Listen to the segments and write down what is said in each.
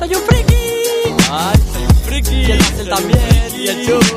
soy un friki. Ay, soy un friki. Y el Axel también, y el Chus.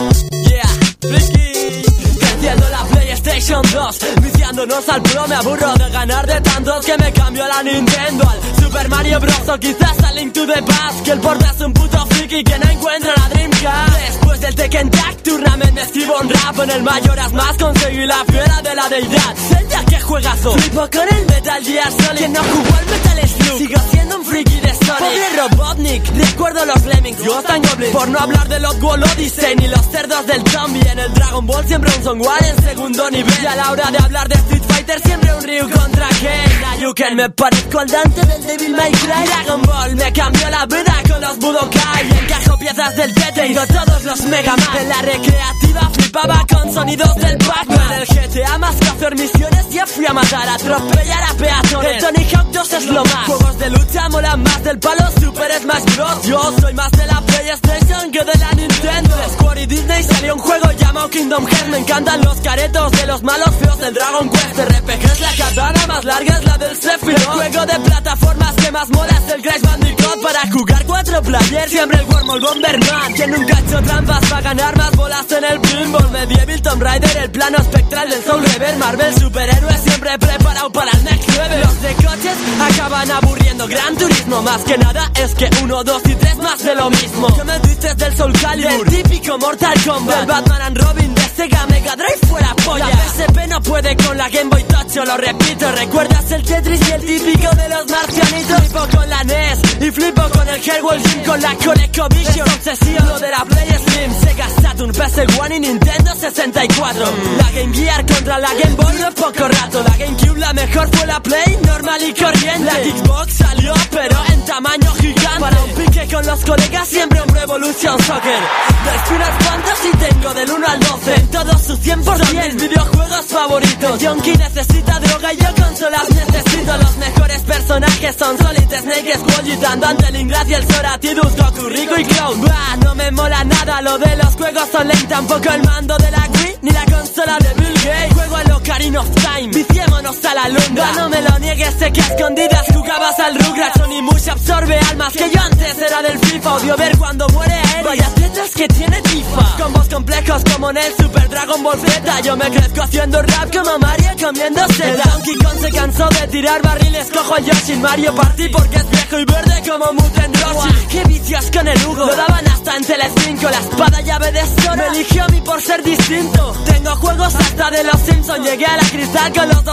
Yeah, friki. Enciendo la PlayStation 2, viciándonos al pro. Me aburro de ganar de tantos que me cambio a la Nintendo, al Super Mario Bros. O quizás al Link to the Past, que el porta es un puto friki que no encuentra la Dreamcast. Después del Tekken Tag Tournament me escribo un rap. En el Majora's Mask conseguí la fiera de la deidad. Zelda, que juegazo. Flipo con el Metal Gear Solid. Quien no jugó al Metal Slug sigo siendo un friki de Sonic. Pobre Robotnik, recuerdo los Lemmings, Ghost and Goblins. Por no hablar de los World Odyssey ni los cerdos del zombie. En el Dragon Ball siempre un Songwar en segundo nivel. Y a la hora de hablar de Street Fighter siempre un Ryu contra Ken. Ayuken, me parezco al Dante del Devil May Cry. Dragon Ball me cambió la vida con los Budokai. Encajo piezas del Tetris, tengo todos los Mega Man. En la recreativa flipaba con sonidos del Pac-Man. En el GTA más que hacer misiones ya fui a matar, a atropellar a peatones. El Tony Hawk 2 es lo más. Juegos de lucha molan más del palo Super Smash Bros. Yo soy más de la PlayStation que de la Nintendo. De Square y Disney salió un juego llamado Kingdom Hearts. Me encantan los caretos de los malos feos del Dragon Quest. RPG es la katana más larga, es la del Sephiroth. El juego de plataformas que más mola es el Crash Bandicoot. Para jugar 4 players siempre el Wormhole Bomberman. Que nunca ha hecho trampas para ganar más bolas en el pinball. Medieval, Tomb Raider, el plano espectral del Soul Reaver. Marvel, superhéroes siempre preparado para el next level. Los de coches acaban aburriendo. Gran Turismo más que nada es que 1, 2 y 3 más de lo mismo. ¿Qué me dices del Soul Calibur? Del típico Mortal Kombat, del Batman and Robin, de Sega Mega Drive fuera polla. La PSP no puede con la Game Boy Touch, yo lo repito. ¿Recuerdas el Tetris y el típico de los marcianitos? Flipo con la NES y flipo con el Hellworld Gym, con la ColecoVision. Obsesión lo de la Play Slim, Sega Saturn, PS1 y Nintendo 64. La Game Gear contra la Game Boy no es poco rato. La GameCube la mejor fue la Play, normal y corriente. La Xbox salió pero en tamaño gigante. Para un pique con los colegas siempre un Pro Evolution Soccer. De Final Fantasy tengo del 1 al 12 en todos sus 100%. Son mis videojuegos favoritos. Yonki necesita droga y yo consolas necesito. Los mejores personajes son Solid Snake, Squall, Gitan, Dante, Lingrad y el Sora, Tidus, Goku, Rico y Cloud. Bah, no me mola nada lo de los juegos online, tampoco el mando de la Wii ni la consola de Bill Gates. Juego a lo Ocarina of Time, viciémonos a la luna. No me lo niegues, sé que a escondidas jugabas al Rugrats. Sony Mush absorbe almas que yo antes era del FIFA. Odio ver cuando muere Aerith, vaya letras que tiene FIFA. Combos complejos como en el Super Dragon Ball Z. Yo me crezco haciendo rap como Mario comiendo seda. El Donkey Kong se cansó de tirar barriles, cojo a Yoshi en Mario Party porque es viejo y verde como Muten Roshi. Qué vicios con el Hugo, lo daban hasta en Telecinco. La espada llave de Sora me eligió a mí por ser distinto. Tengo juegos hasta de los Simpsons, llegué a la cristal con los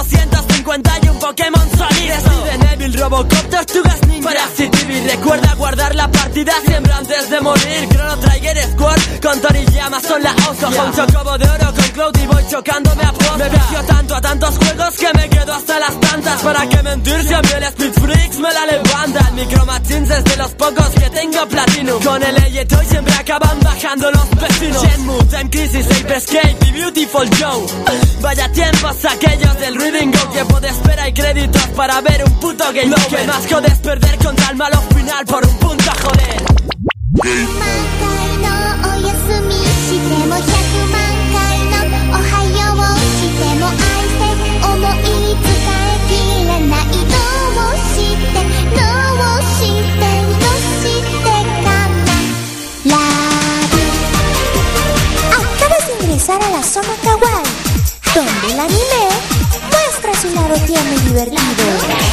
251 Pokémon Solid. Resident Evil, Robocop, Tortugas Ninja, Parasite TV. Recuerda guardar la partida siempre antes de morir. Chrono Trigger, Squad con Toriyama son la oso. Con Chocobo de oro, con Cloud y voy chocándome a posta. Me vicio tanto a tantos juegos que me quedo hasta las tantas. ¿Para qué mentir si a mí el Speed Freaks me la levanta? El Micro Machines es de los pocos que tengo Platinum. Con el Toy siempre acaban bajando los vecinos. Shenmue, Time Crisis, Ape Escape y Beautiful Joe. Vaya tiempos aquellos del Reading Go. Tiempo de espera y créditos para ver un puto game. Lo que más jode es perder contra el malo final por un punto, joder. Acabas de ingresar a la zona kawaii, donde el anime muestra su lado tierno y divertido.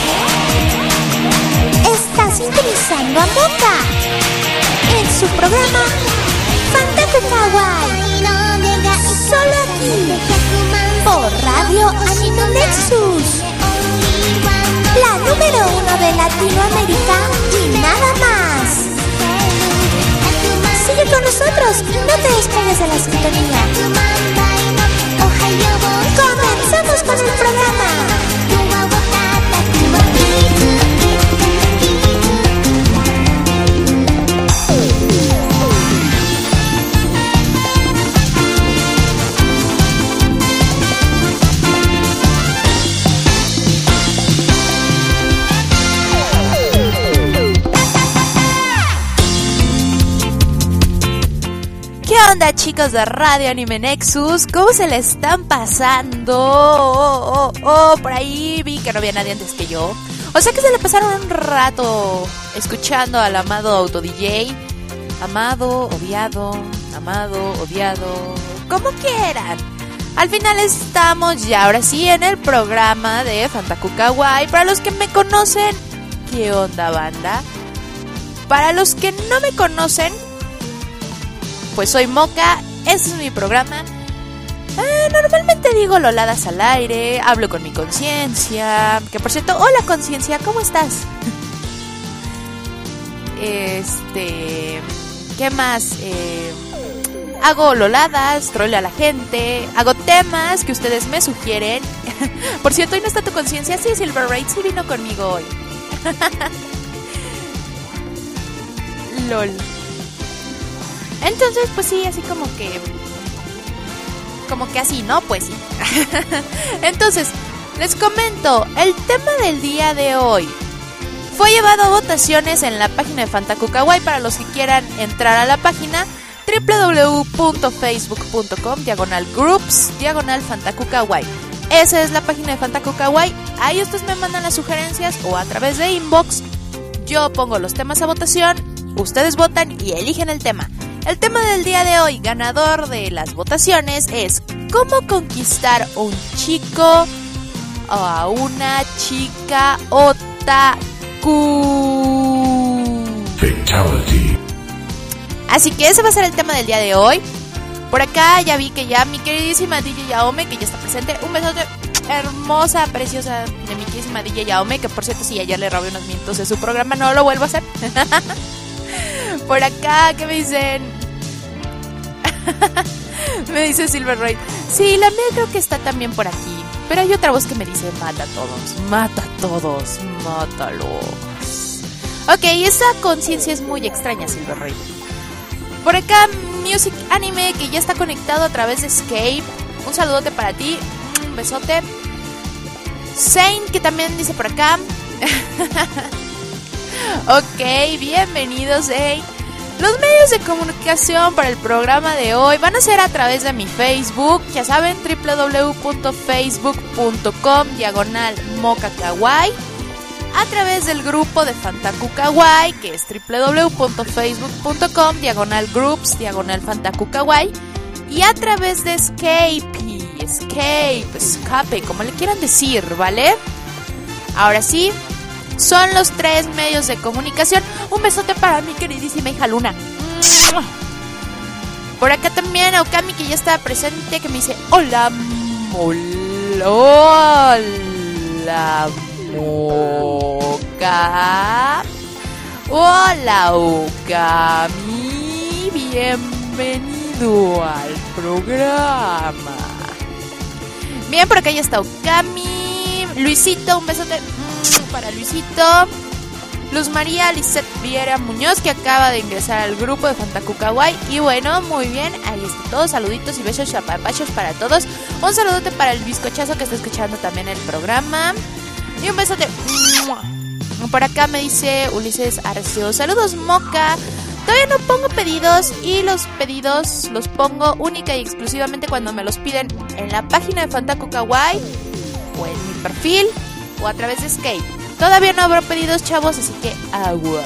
Estás sintonizando a Moka en su programa Fantaku Kawaii, solo aquí por Radio Anime Nexus, la número 1 de Latinoamérica y nada más. Sigue con nosotros y no te despegues de la sintonía. Comenzamos con el programa. ¿Qué onda, chicos de Radio Anime Nexus? ¿Cómo se le están pasando? Por ahí vi que no había nadie antes que yo. O sea que se le pasaron un rato escuchando al amado Auto DJ. Amado, odiado, como quieran. Al final estamos ya ahora sí en el programa de Fantaku Kawaii. Para los que me conocen, ¿qué onda, banda? Para los que no me conocen, pues soy Moka, este es mi programa. Normalmente digo loladas al aire, hablo con mi conciencia. Que por cierto, hola conciencia, ¿cómo estás? ¿Qué más? Hago loladas, troleo a la gente, hago temas que ustedes me sugieren. Por cierto, hoy no está tu conciencia. Sí, Silver Raid sí vino conmigo hoy. LOL. Entonces, pues sí, así como que así, ¿no? Pues sí. Entonces, les comento, el tema del día de hoy fue llevado a votaciones en la página de Fantaku Kawaii. Para los que quieran entrar a la página, www.facebook.com/groups/Fantaku Kawaii. Esa es la página de Fantaku Kawaii. Ahí ustedes me mandan las sugerencias o a través de inbox. Yo pongo los temas a votación, ustedes votan y eligen el tema. El tema del día de hoy, ganador de las votaciones, es ¿cómo conquistar a un chico o a una chica otaku? Fatality. Así que ese va a ser el tema del día de hoy. Por acá ya vi que ya mi queridísima DJ Yaome, que ya está presente. Un besote hermosa, preciosa de mi queridísima DJ Yaome, que por cierto, sí, ayer le robé unos minutos de su programa, no lo vuelvo a hacer. Por acá, ¿qué me dicen? Me dice Silver Raid. Sí, la mía creo que está también por aquí. Pero hay otra voz que me dice, mata a todos, mátalos. Ok, esa conciencia es muy extraña, Silver Raid. Por acá, Music Anime, que ya está conectado a través de Skype. Un saludote para ti, un besote. Zane, que también dice por acá. Ok, bienvenidos, Zane. Los medios de comunicación para el programa de hoy van a ser a través de mi Facebook. Ya saben, www.facebook.com/Moka-Kawaii. A través del grupo de Fantaku Kawaii, que es www.facebook.com/groups/Fantaku Kawaii. Y a través de Escape, como le quieran decir, ¿vale? Ahora sí, son los 3 medios de comunicación. Un besote para mi queridísima hija Luna. Por acá también Okami, que ya está presente, que me dice hola, Moka. Hola, Okami. Bienvenido al programa. Bien, por acá ya está Okami. Luisito, un besote para Luisito. Luz María Lisette Viera Muñoz, que acaba de ingresar al grupo de Fantaku Kawaii. Y bueno, muy bien, ahí está todo. Saluditos y besos chapapachos para todos. Un saludote para el bizcochazo que está escuchando también el programa. Y un besote. Por acá me dice Ulises Arceo. Saludos, Moka. Todavía no pongo pedidos, y los pedidos los pongo única y exclusivamente cuando me los piden en la página de Fantaku Kawaii o en mi perfil o a través de Skype. Todavía no habrá pedidos, chavos, así que aguas.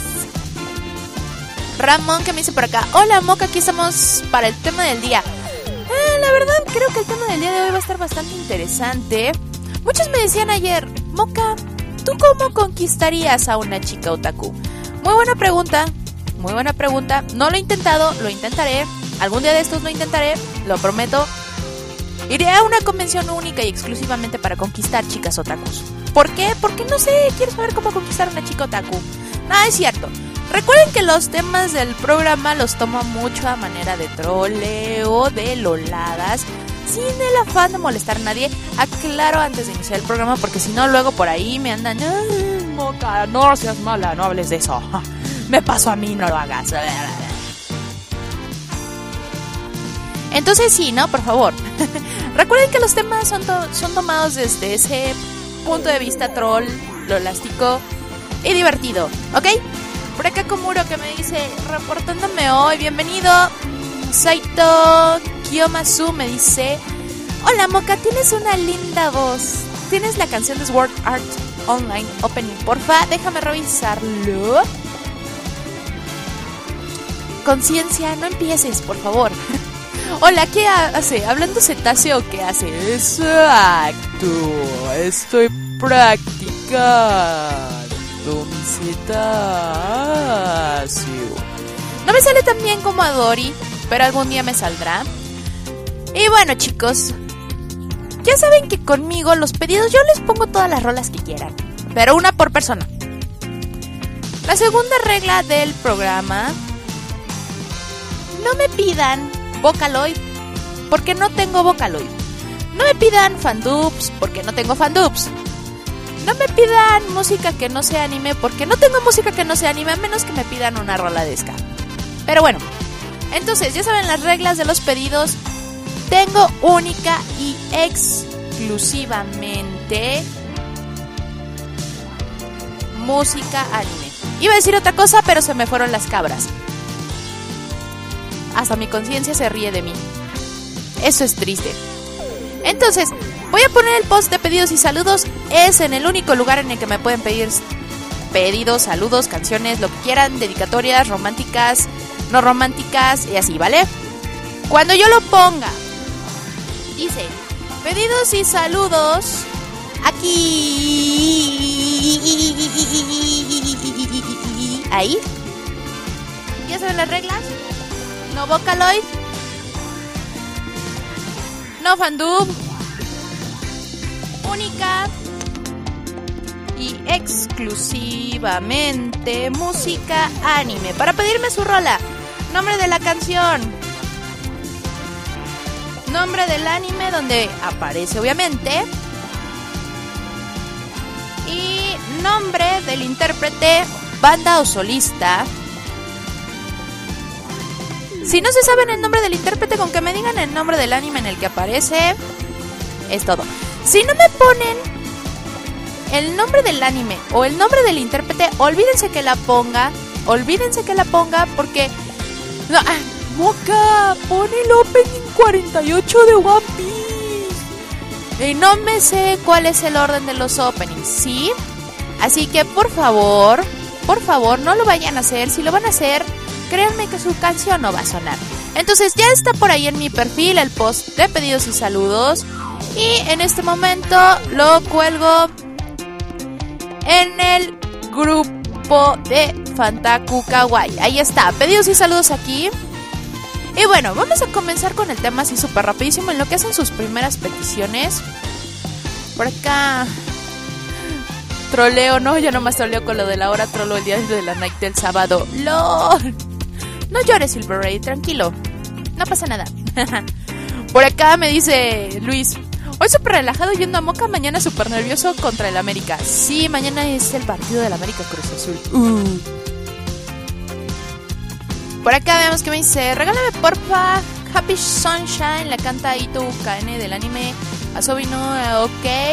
Ramón, que me dice por acá, hola, Moka, aquí estamos para el tema del día. La verdad creo que el tema del día de hoy va a estar bastante interesante. Muchos me decían ayer, Moka, ¿tú cómo conquistarías a una chica otaku? Muy buena pregunta. No lo he intentado, lo intentaré. Algún día de estos lo intentaré, lo prometo. Iré a una convención única y exclusivamente para conquistar chicas otakus. ¿Por qué? Porque no sé, quiero saber cómo conquistar a una chica otaku. No, es cierto. Recuerden que los temas del programa los tomo mucho a manera de troleo, de loladas, sin el afán de molestar a nadie. Aclaro antes de iniciar el programa, porque si no luego por ahí me andan, Moka, no seas mala, no hables de eso. Me pasó a mí, no lo hagas. Entonces sí, ¿no? Por favor. Recuerden que los temas son tomados desde ese punto de vista troll, lolástico y divertido, ¿ok? Por acá Komuro, que me dice, reportándome hoy, bienvenido. Saito Kiyomasu me dice, hola, Moka, tienes una linda voz. ¿Tienes la canción de Sword Art Online Opening. Porfa, déjame revisarlo. Conciencia, no empieces, por favor. Hola, ¿qué hace? ¿Hablando cetáceo? ¿Qué hace? Exacto, estoy practicando mi cetáceo. No me sale tan bien como a Dory, pero algún día me saldrá. Y bueno, chicos, ya saben que conmigo los pedidos yo les pongo todas las rolas que quieran, pero una por persona. La segunda regla del programa: no me pidan Vocaloid porque no tengo Vocaloid. No me pidan fandubs porque no tengo fandubs. No me pidan música que no sea anime porque no tengo música que no sea anime, a menos que me pidan una rola de ska. Pero bueno, entonces ya saben las reglas de los pedidos. Tengo única y exclusivamente música anime. Iba a decir otra cosa, pero se me fueron las cabras. Hasta mi conciencia se ríe de mí. Eso es triste. Entonces, voy a poner el post de pedidos y saludos. Es en el único lugar en el que me pueden pedir pedidos, saludos, canciones, lo que quieran, dedicatorias, románticas, no románticas y así, ¿vale? Cuando yo lo ponga, dice pedidos y saludos aquí. Ahí. ¿Ya saben las reglas? No Vocaloid, no fandub, única y exclusivamente música anime. Para pedirme su rola, nombre de la canción, nombre del anime donde aparece obviamente, y nombre del intérprete, banda o solista. Si no se saben el nombre del intérprete, con que me digan el nombre del anime en el que aparece, es todo. Si no me ponen el nombre del anime o el nombre del intérprete, olvídense que la ponga porque... No, Moca, pon el opening 48 de One Piece. Y no me sé cuál es el orden de los openings, ¿sí? Así que por favor, no lo vayan a hacer. Si lo van a hacer, créanme que su canción no va a sonar. Entonces ya está por ahí en mi perfil el post de pedidos y saludos. Y en este momento lo cuelgo en el grupo de Fantaku Kawaii. Ahí está, pedidos y saludos aquí. Y bueno, vamos a comenzar con el tema así súper rapidísimo en lo que hacen sus primeras peticiones. Por acá troleo, ¿no? Yo nomás troleo con lo de la hora, troleo el día de la night del sábado. ¡Lol! No llores, Silver Ray, tranquilo. No pasa nada. Por acá me dice Luis: hoy súper relajado yendo a Moca, mañana súper nervioso contra el América. Sí, mañana es el partido del América Cruz Azul. Por acá vemos que me dice: regálame porfa Happy Sunshine, la canta Ito KN del anime Asobi no.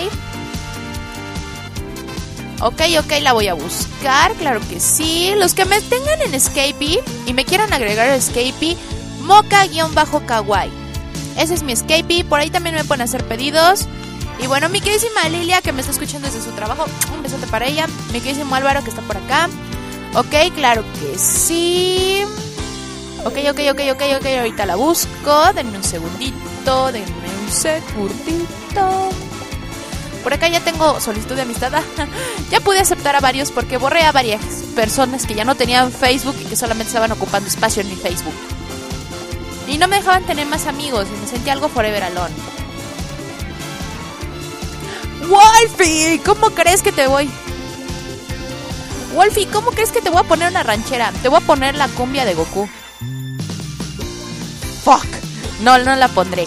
Ok, la voy a buscar, claro que sí. Los que me tengan en Escapee y me quieran agregar a Escapee, Moca-Kawaii. Ese es mi Escapee, por ahí también me pueden hacer pedidos. Y bueno, mi queridísima Lilia, que me está escuchando desde su trabajo, un besote para ella. Mi queridísimo Álvaro, que está por acá. Ok, claro que sí. Ok, ahorita la busco. Denme un segundito. Por acá ya tengo solicitud de amistad. Ya pude aceptar a varios porque borré a varias personas que ya no tenían Facebook y que solamente estaban ocupando espacio en mi Facebook. Y no me dejaban tener más amigos y me sentía algo forever alone. Wolfie, ¿cómo crees que te voy? Wolfie, ¿cómo crees que te voy a poner una ranchera? Te voy a poner la cumbia de Goku. Fuck. No la pondré.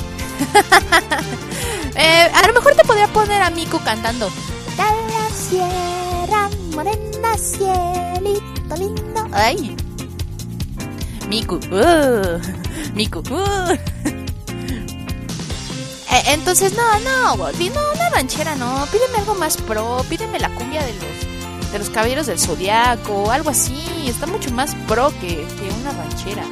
A lo mejor te podría poner a Miku cantando De la sierra morena, cielito lindo. Ay, Miku. Entonces no, una ranchera no. Pídeme algo más pro. Pídeme la cumbia de los caballeros del zodiaco, algo así. Está mucho más pro que una ranchera.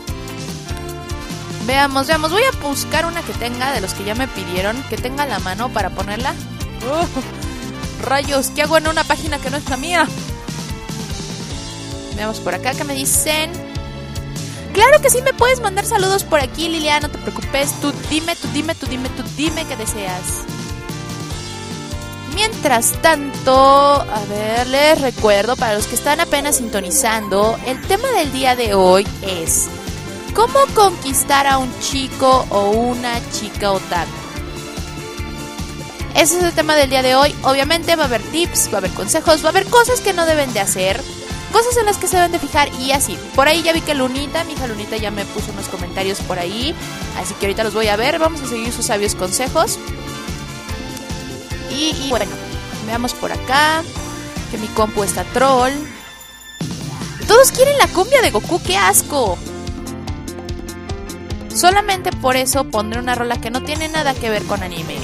Veamos. Voy a buscar una que tenga de los que ya me pidieron, que tenga la mano para ponerla. Rayos, ¿qué hago en una página que no es la mía? Veamos por acá, ¿qué me dicen? Claro que sí, me puedes mandar saludos por aquí, Lilia, no te preocupes. Tú dime qué deseas. Mientras tanto, a ver, les recuerdo, para los que están apenas sintonizando, el tema del día de hoy es ¿cómo conquistar a un chico o una chica otaku? Ese es el tema del día de hoy. Obviamente va a haber tips, va a haber consejos, va a haber cosas que no deben de hacer, cosas en las que se deben de fijar y así. Por ahí ya vi que Lunita, mi hija Lunita, ya me puso unos comentarios por ahí, así que ahorita los voy a ver. Vamos a seguir sus sabios consejos. Y bueno, veamos por acá, que mi compu está troll. Todos quieren la cumbia de Goku, ¡qué asco! Solamente por eso pondré una rola que no tiene nada que ver con anime.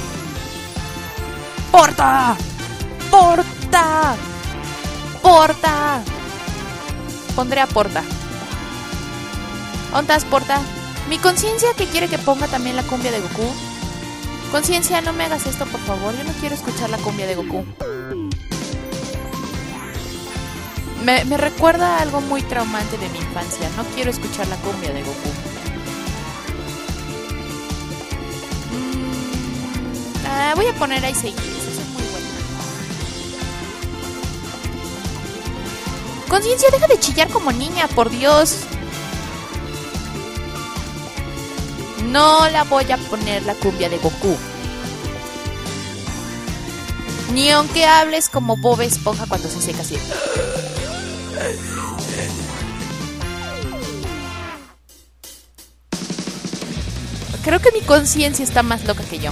¡Porta! ¡Porta! ¡Porta! Pondré a Porta. ¿Ontas, Porta? Mi conciencia que quiere que ponga también la cumbia de Goku. Conciencia, no me hagas esto, por favor. Yo no quiero escuchar la cumbia de Goku. Me recuerda a algo muy traumante de mi infancia. No quiero escuchar la cumbia de Goku. Voy a poner Ice Age. Eso es muy bueno. Conciencia, deja de chillar como niña, por Dios. No la voy a poner la cumbia de Goku. Ni aunque hables como Bob Esponja cuando se seca así. Creo que mi conciencia está más loca que yo.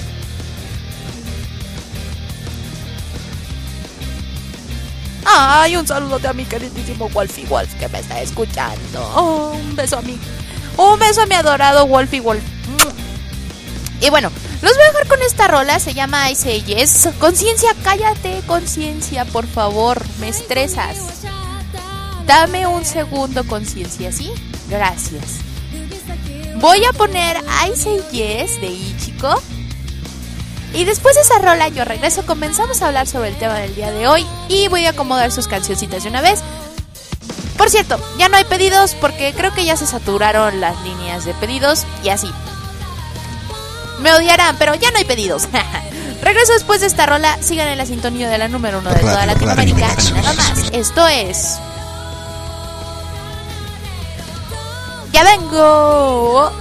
Ay, un saludote a mi queridísimo Wolfie Wolf que me está escuchando. Oh, un beso a mi adorado Wolfie Wolf. Y bueno, los voy a dejar con esta rola, se llama Ice Ages. Conciencia, cállate, conciencia, por favor, me estresas. Dame un segundo, conciencia, ¿sí? Gracias. Voy a poner Ice Ages de Ichiko. Y después de esa rola yo regreso, comenzamos a hablar sobre el tema del día de hoy y voy a acomodar sus cancioncitas de una vez. Por cierto, ya no hay pedidos porque creo que ya se saturaron las líneas de pedidos y así. Me odiarán, pero ya no hay pedidos. Regreso después de esta rola. Sigan en la sintonía de la número 1 de toda Latinoamérica. Y nada más. Esto es... ¡Ya vengo!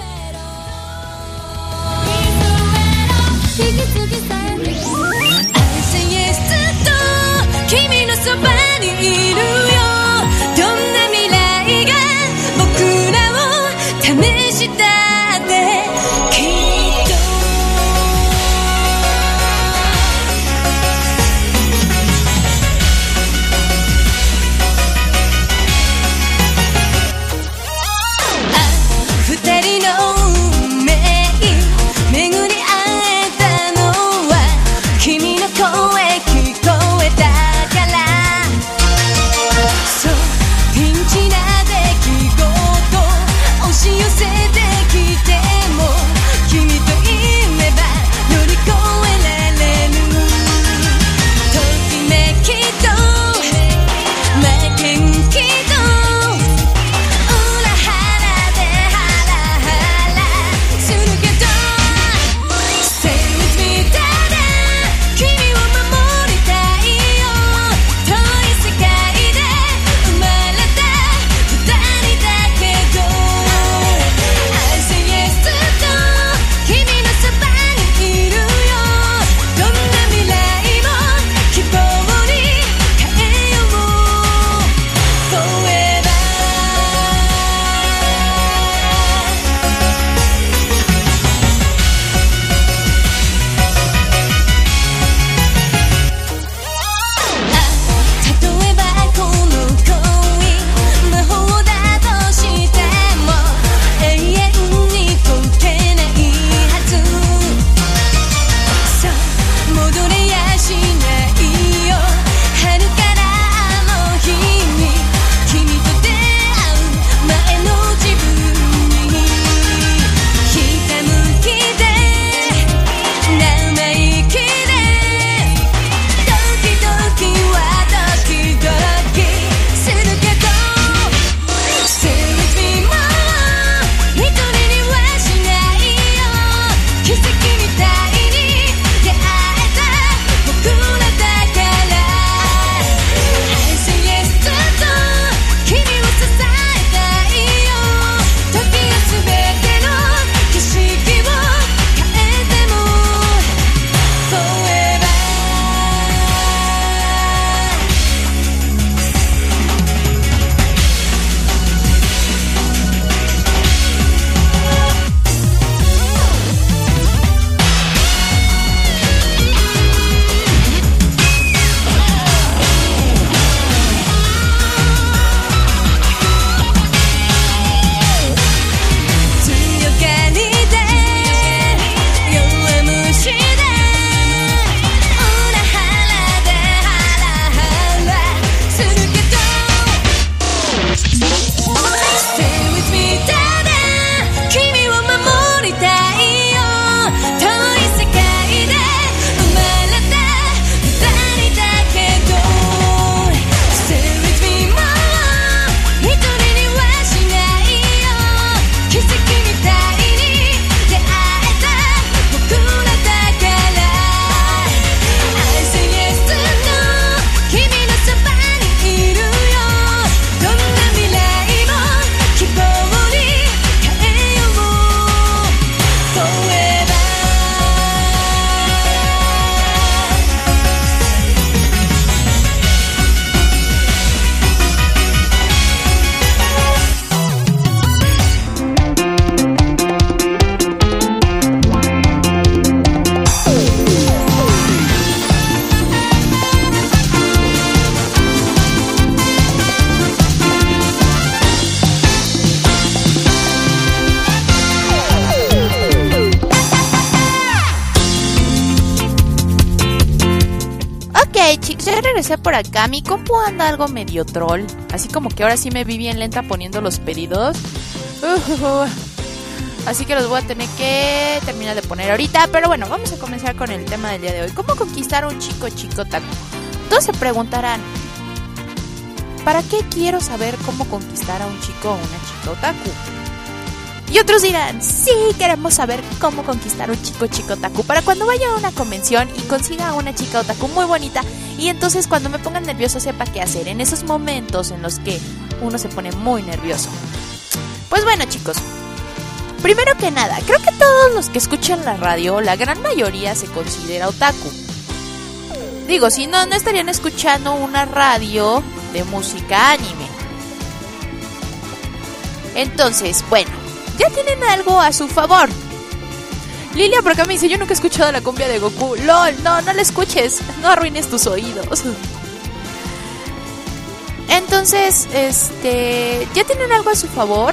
regresé por acá. Mi compu anda algo medio troll. Así como que ahora sí me vi bien lenta poniendo los pedidos. Así que los voy a tener que terminar de poner ahorita. Pero bueno, vamos a comenzar con el tema del día de hoy. ¿Cómo conquistar a un chico otaku? Todos se preguntarán, ¿para qué quiero saber cómo conquistar a un chico o una chica otaku? Y otros dirán, sí, queremos saber cómo conquistar a un chico otaku para cuando vaya a una convención y consiga a una chica otaku muy bonita. Y entonces cuando me pongan nervioso sepa qué hacer en esos momentos en los que uno se pone muy nervioso. Pues bueno, chicos, primero que nada, creo que todos los que escuchan la radio, la gran mayoría se considera otaku. Digo, si no, no estarían escuchando una radio de música anime. Entonces, bueno, ya tienen algo a su favor. Lilia por acá me dice, yo nunca he escuchado la cumbia de Goku. LOL, no la escuches, no arruines tus oídos. Entonces, ya tienen algo a su favor.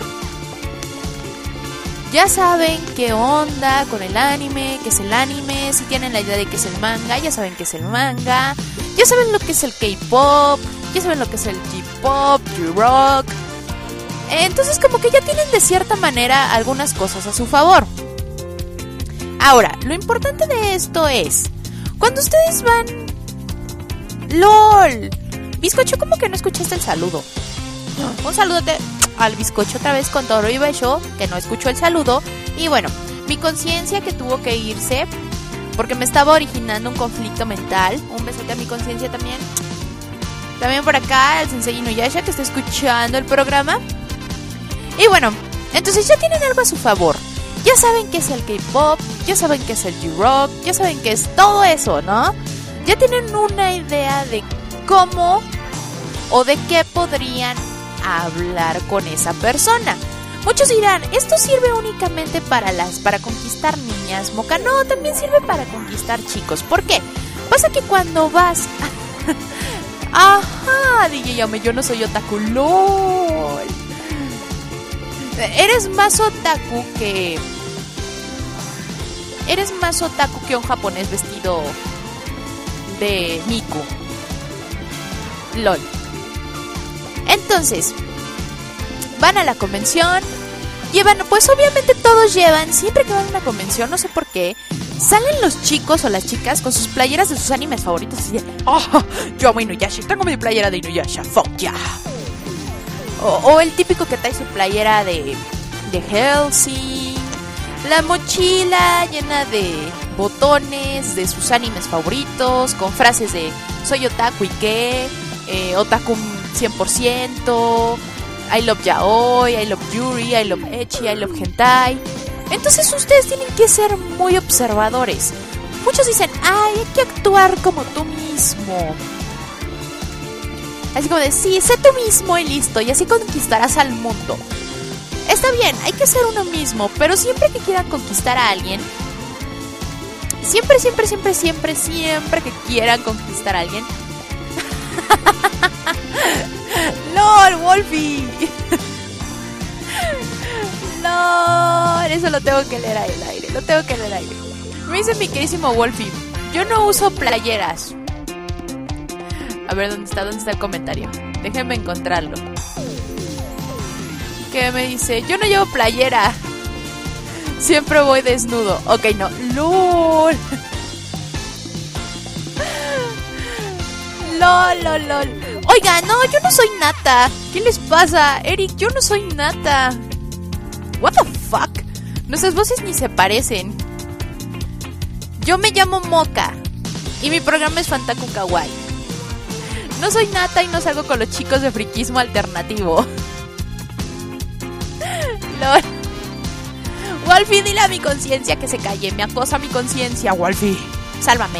Ya saben qué onda con el anime, qué es el anime, si tienen la idea de qué es el manga, ya saben qué es el manga, ya saben lo que es el K-pop, ya saben lo que es el J-pop, J-rock. Entonces como que ya tienen de cierta manera algunas cosas a su favor. Ahora, lo importante de esto es, cuando ustedes van... ¡LOL! Bizcocho, ¿cómo que no escuchaste el saludo? Un saludote al Bizcocho otra vez con Toro y Becho, que no escuchó el saludo. Y bueno, mi conciencia que tuvo que irse porque me estaba originando un conflicto mental. Un besote a mi conciencia también. También por acá el Sensei Inuyasha, que está escuchando el programa. Y bueno, entonces ya tienen algo a su favor. Ya saben qué es el K-pop, ya saben qué es el J-rock, ya saben qué es todo eso, ¿no? Ya tienen una idea de cómo o de qué podrían hablar con esa persona. Muchos dirán, esto sirve únicamente para conquistar niñas, Moca. No, también sirve para conquistar chicos. ¿Por qué? Pasa que cuando vas ajá, DJ Yame, yo no soy otaku. LOL. Eres más otaku que un japonés vestido de Niku. LOL. Entonces, van a la convención, llevan, pues obviamente todos llevan, siempre que van a una convención, no sé por qué, salen los chicos o las chicas con sus playeras de sus animes favoritos y dicen, oh, yo amo Inuyasha, tengo mi playera de Inuyasha, fuck yeah. O el típico que trae su playera de Hellsing, la mochila llena de botones de sus animes favoritos, con frases de soy otaku y qué, otaku 100%, I love yaoi, I love yuri, I love ecchi, I love hentai. Entonces ustedes tienen que ser muy observadores. Muchos dicen, ay, hay que actuar como tú mismo. Así como de, sí, sé tú mismo y listo, y así conquistarás al mundo. Está bien, hay que ser uno mismo, pero siempre que quieran conquistar a alguien, siempre que quieran conquistar a alguien, ¡LOL, Wolfie! ¡LOL! Eso lo tengo que leer al aire, Me dice mi querísimo Wolfie, yo no uso playeras. A ver, ¿dónde está el comentario? Déjenme encontrarlo. Que me dice, yo no llevo playera, siempre voy desnudo. Ok, no, ¡LOL! ¡LOL! Oiga, no, yo no soy nata. ¿Qué les pasa? Eric, yo no soy nata. What the fuck? Nuestras voces ni se parecen. Yo me llamo Moca y mi programa es Fantaku Kawaii. No soy nata y no salgo con los chicos de friquismo alternativo. LOL. Wolfie, dile a mi conciencia que se calle. Me acosa mi conciencia, Wolfie. Sálvame.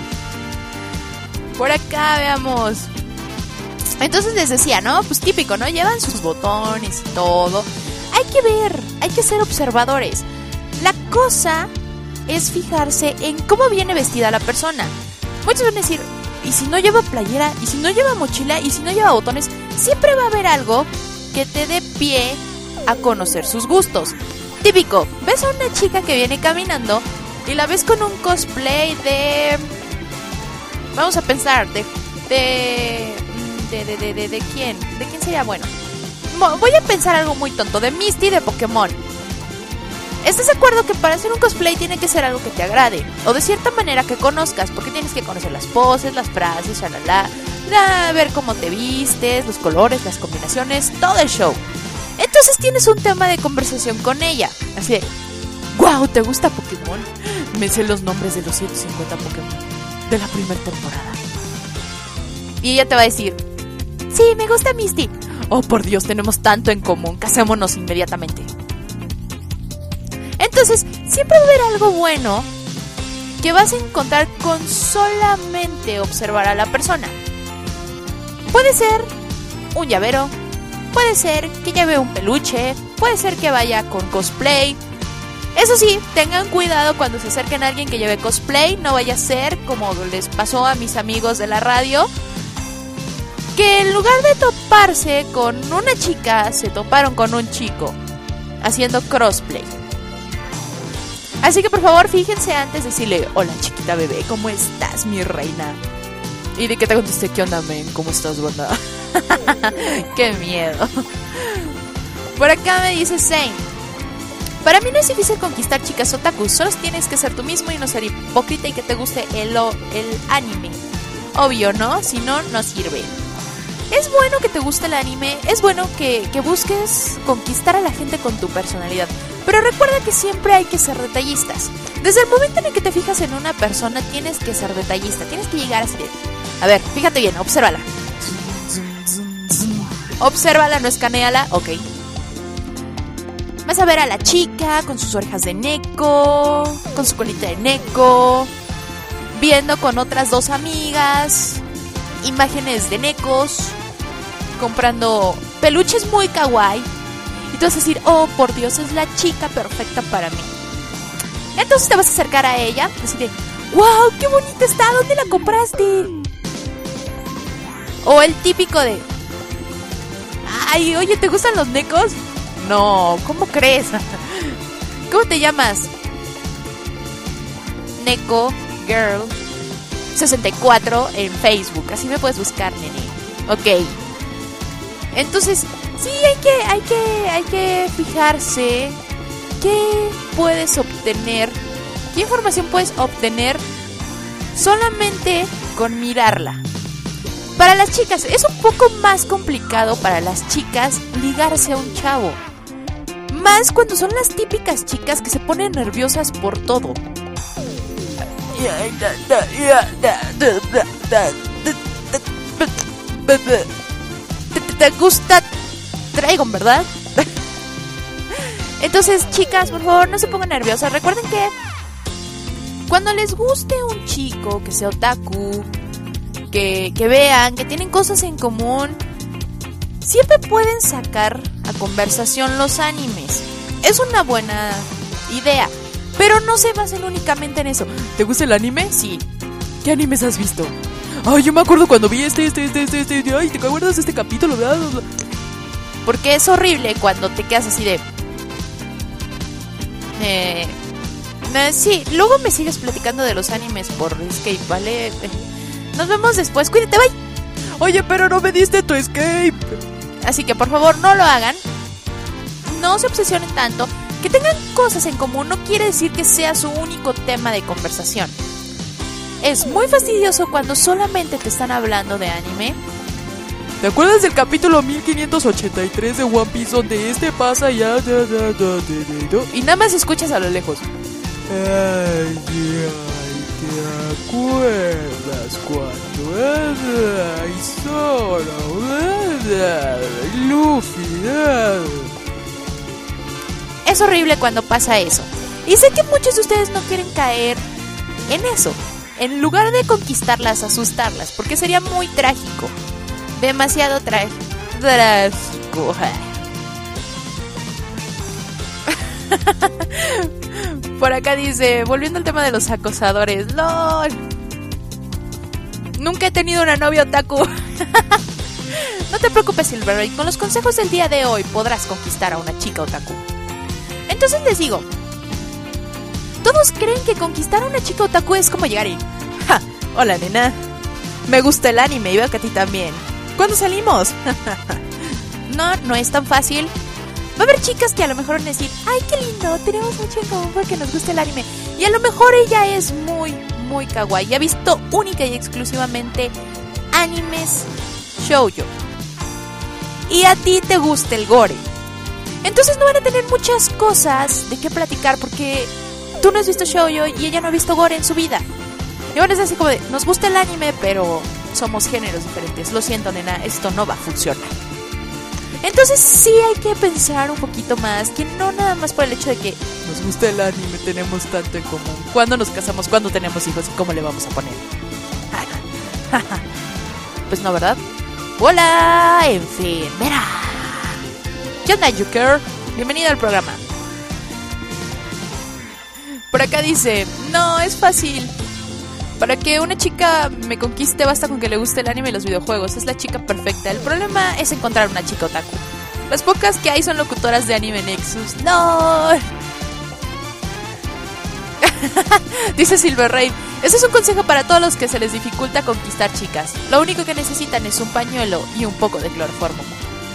Por acá, veamos. Entonces les decía, ¿no? Pues típico, ¿no? Llevan sus botones y todo. Hay que ver, hay que ser observadores. La cosa es fijarse en cómo viene vestida la persona. Muchos van a decir, ¿y si no lleva playera? ¿Y si no lleva mochila? ¿Y si no lleva botones? Siempre va a haber algo que te dé pie a conocer sus gustos. Típico, ves a una chica que viene caminando y la ves con un cosplay de... Vamos a pensar, de ¿De quién? ¿De quién sería bueno? Voy a pensar algo muy tonto. De Misty de Pokémon. ¿Estás de acuerdo que para hacer un cosplay tiene que ser algo que te agrade? O de cierta manera que conozcas, porque tienes que conocer las poses, las frases, ver cómo te vistes, los colores, las combinaciones, todo el show. Entonces tienes un tema de conversación con ella. Así de, wow, ¿te gusta Pokémon? Me sé los nombres de los 150 Pokémon de la primera temporada. Y ella te va a decir, sí, me gusta Misty. Oh, por Dios, tenemos tanto en común, casémonos inmediatamente. Entonces, siempre va a haber algo bueno que vas a encontrar con solamente observar a la persona. Puede ser un llavero, puede ser que lleve un peluche, puede ser que vaya con cosplay. Eso sí, tengan cuidado cuando se acerquen a alguien que lleve cosplay, no vaya a ser como les pasó a mis amigos de la radio, que en lugar de toparse con una chica, se toparon con un chico haciendo crossplay. Así que por favor fíjense antes de decirle, hola chiquita bebé, ¿cómo estás mi reina? Y de que te contesté, ¿qué onda men? ¿Cómo estás banda? Qué miedo. Por acá me dice Zane, para mí no es difícil conquistar chicas otaku, solo tienes que ser tú mismo y no ser hipócrita y que te guste el anime. Obvio, ¿no? Si no, no sirve. Es bueno que te guste el anime, es bueno que busques conquistar a la gente con tu personalidad. Pero recuerda que siempre hay que ser detallistas. Desde el momento en el que te fijas en una persona, tienes que ser detallista. Tienes que llegar así de, a ver, fíjate bien, obsérvala. Obsérvala, no escanéala, ok. Vas a ver a la chica con sus orejas de neko, con su colita de neko, viendo con otras dos amigas imágenes de nekos, comprando peluches muy kawaii. Y tú vas a decir, oh, por Dios, es la chica perfecta para mí. Entonces te vas a acercar a ella, decirle, wow, qué bonita está, ¿dónde la compraste? O el típico de, ay, oye, ¿te gustan los necos? No, ¿cómo crees? ¿Cómo te llamas? Neko Girl 64 en Facebook, así me puedes buscar, nene. Ok. Entonces, sí, hay que fijarse qué puedes obtener, qué información puedes obtener solamente con mirarla. Para las chicas, es un poco más complicado para las chicas ligarse a un chavo. Más cuando son las típicas chicas que se ponen nerviosas por todo. ¿Te gusta Dragon, verdad? Entonces, chicas, por favor, no se pongan nerviosas. Recuerden que cuando les guste un chico que sea otaku, que vean que tienen cosas en común, siempre pueden sacar a conversación los animes. Es una buena idea, pero no se basen únicamente en eso. ¿Te gusta el anime? Sí. ¿Qué animes has visto? Ay, yo me acuerdo cuando vi este. Ay, ¿te acuerdas de este capítulo? Porque es horrible cuando te quedas así de... sí, luego me sigues platicando de los animes por Escape, ¿vale? Nos vemos después, cuídate, bye. Oye, pero no me diste tu Escape. Así que por favor no lo hagan. No se obsesionen tanto. Que tengan cosas en común no quiere decir que sea su único tema de conversación. Es muy fastidioso cuando solamente te están hablando de anime. ¿Te acuerdas del capítulo 1583 de One Piece donde pasa ya? Y nada más escuchas a lo lejos. Ay, ¿te acuerdas cuando Luffy? Es horrible cuando pasa eso. Y sé que muchos de ustedes no quieren caer en eso. En lugar de conquistarlas, asustarlas, porque sería muy trágico. Demasiado trágico. Por acá dice, volviendo al tema de los acosadores. ¡Lol! Nunca he tenido una novia otaku. No te preocupes, Silverray. Con los consejos del día de hoy podrás conquistar a una chica otaku. Entonces les digo, todos creen que conquistar a una chica otaku es como llegar y... ¡Ja! Hola, nena. Me gusta el anime y veo que a ti también. ¿Cuándo salimos? No es tan fácil. Va a haber chicas que a lo mejor van a decir, ay, qué lindo, tenemos mucho en común porque nos gusta el anime. Y a lo mejor ella es muy kawaii y ha visto única y exclusivamente animes shoujo. Y a ti te gusta el gore. Entonces no van a tener muchas cosas de qué platicar porque tú no has visto shoujo y ella no ha visto gore en su vida. Y bueno, es así como de, nos gusta el anime, pero somos géneros diferentes. Lo siento, nena, esto no va a funcionar. Entonces sí hay que pensar un poquito más, que no nada más por el hecho de que nos gusta el anime, tenemos tanto en común. ¿Cuándo nos casamos? ¿Cuándo tenemos hijos? ¿Y cómo le vamos a poner? Pues no, ¿verdad? Hola, enfermera. ¿Qué onda, Joker? Bienvenido al programa. Por acá dice, no, es fácil. Para que una chica me conquiste basta con que le guste el anime y los videojuegos. Es la chica perfecta. El problema es encontrar una chica otaku. Las pocas que hay son locutoras de Anime Nexus. ¡No! Dice Silver Raid. Ese es un consejo para todos los que se les dificulta conquistar chicas. Lo único que necesitan es un pañuelo y un poco de cloroformo.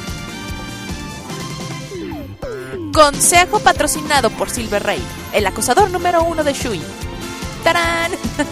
Consejo patrocinado por Silver Raid, el acosador número 1 de Shui. ¡Tarán!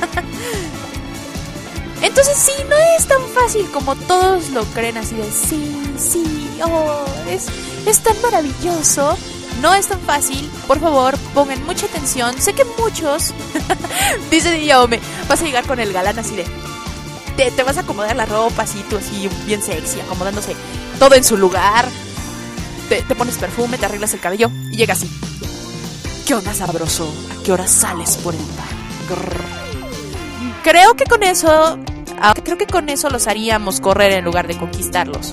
Entonces sí, no es tan fácil como todos lo creen, así de sí, oh, es tan maravilloso. No es tan fácil, por favor, pongan mucha atención. Sé que muchos, dice Diome, vas a llegar con el galán así de, te vas a acomodar la ropa así, tú así bien sexy, acomodándose todo en su lugar. Te pones perfume, te arreglas el cabello y llega así. ¿Qué onda, sabroso? ¿A qué hora sales por el bar? Creo que con eso los haríamos correr en lugar de conquistarlos.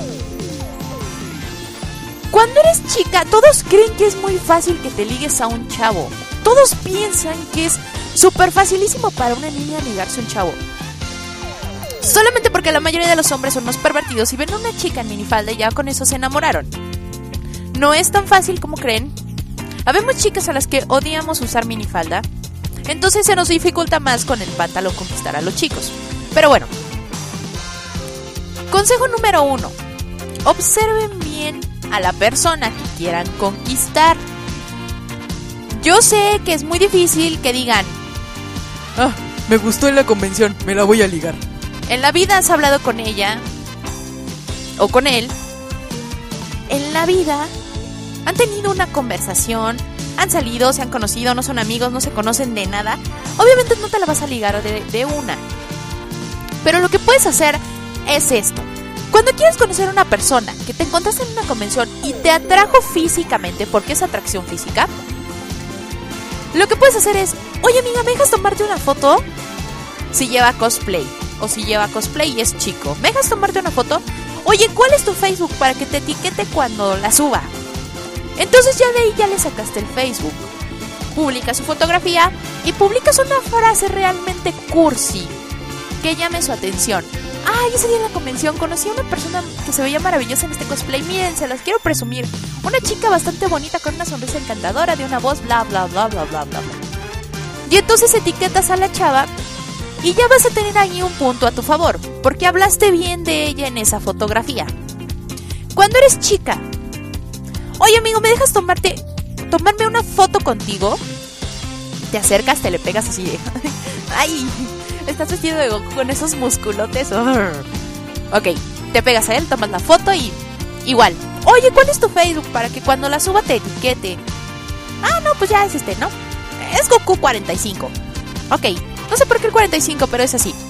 Cuando eres chica, todos creen que es muy fácil que te ligues a un chavo. Todos piensan que es súper facilísimo para una niña ligarse a un chavo. Solamente porque la mayoría de los hombres son unos pervertidos y ven a una chica en minifalda y ya con eso se enamoraron. No es tan fácil como creen. Habemos chicas a las que odiamos usar minifalda. Entonces se nos dificulta más con el pantalón conquistar a los chicos. Pero bueno. Consejo número 1. Observen bien a la persona que quieran conquistar. Yo sé que es muy difícil que digan, me gustó en la convención, me la voy a ligar. En la vida has hablado con ella o con él. En la vida han tenido una conversación, han salido, se han conocido, no son amigos, no se conocen de nada. Obviamente no te la vas a ligar de una. Pero lo que puedes hacer es esto. Cuando quieres conocer a una persona que te encontraste en una convención y te atrajo físicamente, porque es atracción física, lo que puedes hacer es, oye amiga, ¿me dejas tomarte una foto? Si lleva cosplay, o si lleva cosplay y es chico, ¿me dejas tomarte una foto? Oye, ¿cuál es tu Facebook para que te etiquete cuando la suba? Entonces ya de ahí ya le sacaste el Facebook. Publicas su fotografía y publicas una frase realmente cursi que llame su atención. Ese día en la convención conocí a una persona que se veía maravillosa en este cosplay. Miren, se las quiero presumir. Una chica bastante bonita con una sonrisa encantadora, de una voz bla bla bla bla bla bla. Y entonces etiquetas a la chava y ya vas a tener ahí un punto a tu favor, porque hablaste bien de ella en esa fotografía. Cuando eres chica, oye amigo, ¿me dejas tomarme una foto contigo? Te acercas, te le pegas así de ay, estás vestido de Goku con esos musculotes. Ok, te pegas a él, tomas la foto y igual, oye, ¿cuál es tu Facebook para que cuando la suba te etiquete? No, pues ya es ¿no? Es Goku 45. Ok, no sé por qué el 45, pero es así.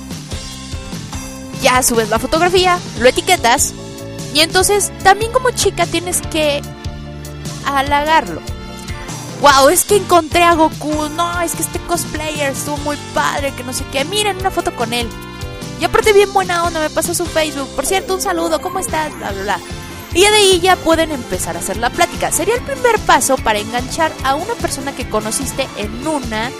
Ya subes la fotografía, lo etiquetas y entonces también como chica tienes que halagarlo. Wow, es que encontré a Goku. No, es que este cosplayer estuvo muy padre, que no sé qué. Miren, una foto con él. Y aparte bien buena onda, me pasó su Facebook. Por cierto, un saludo, ¿cómo estás? Bla, bla, bla. Y de ahí ya pueden empezar a hacer la plática. Sería el primer paso para enganchar a una persona que conociste en una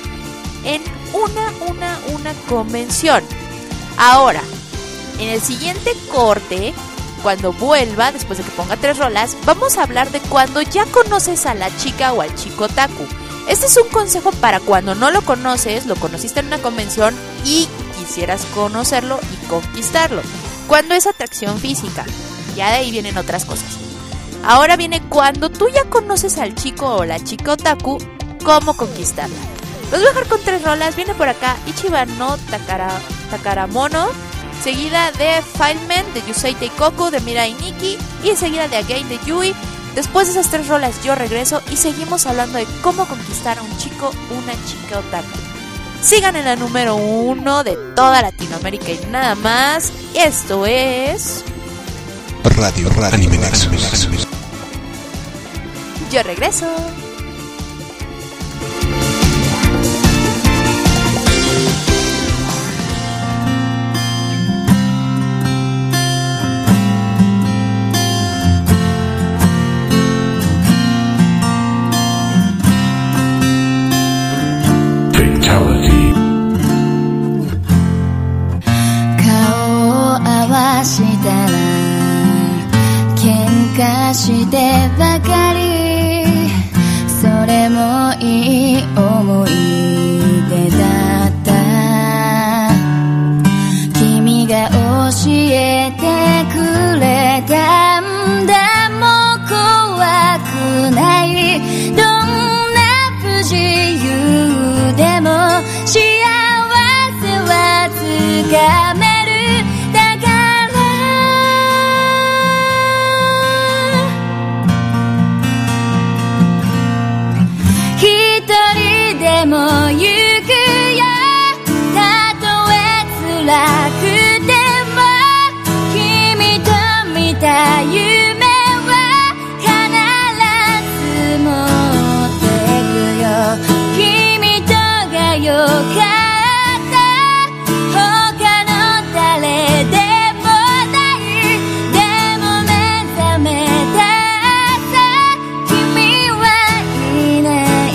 convención. Ahora, en el siguiente corte, cuando vuelva, después de que ponga 3 rolas, vamos a hablar de cuando ya conoces a la chica o al chico otaku. Este es un consejo para cuando no lo conoces, lo conociste en una convención y quisieras conocerlo y conquistarlo, cuando es atracción física. Ya de ahí vienen otras cosas. Ahora viene cuando tú ya conoces al chico o la chica otaku, cómo conquistarla. Los voy a dejar con 3 rolas. Viene por acá Ichiba no Takaramono, seguida de Fileman de Yusei Teikoku de Mirai Nikki y seguida de Again de Yui. Después de esas 3 rolas yo regreso y seguimos hablando de cómo conquistar a un chico, una chica otaku. Sigan en la número 1 de toda Latinoamérica y nada más. Esto es Radio Anime Nexus. Yo regreso. Fatalityしてばかりそれもいい思い出だった君が教えてくれたんだもう怖くないどんな不自由でも幸せはつかめでも行くよたとえ辛くても君と見た夢は必ず持ってくよ君とがよかった他の誰でもないでも目覚めた朝君はいない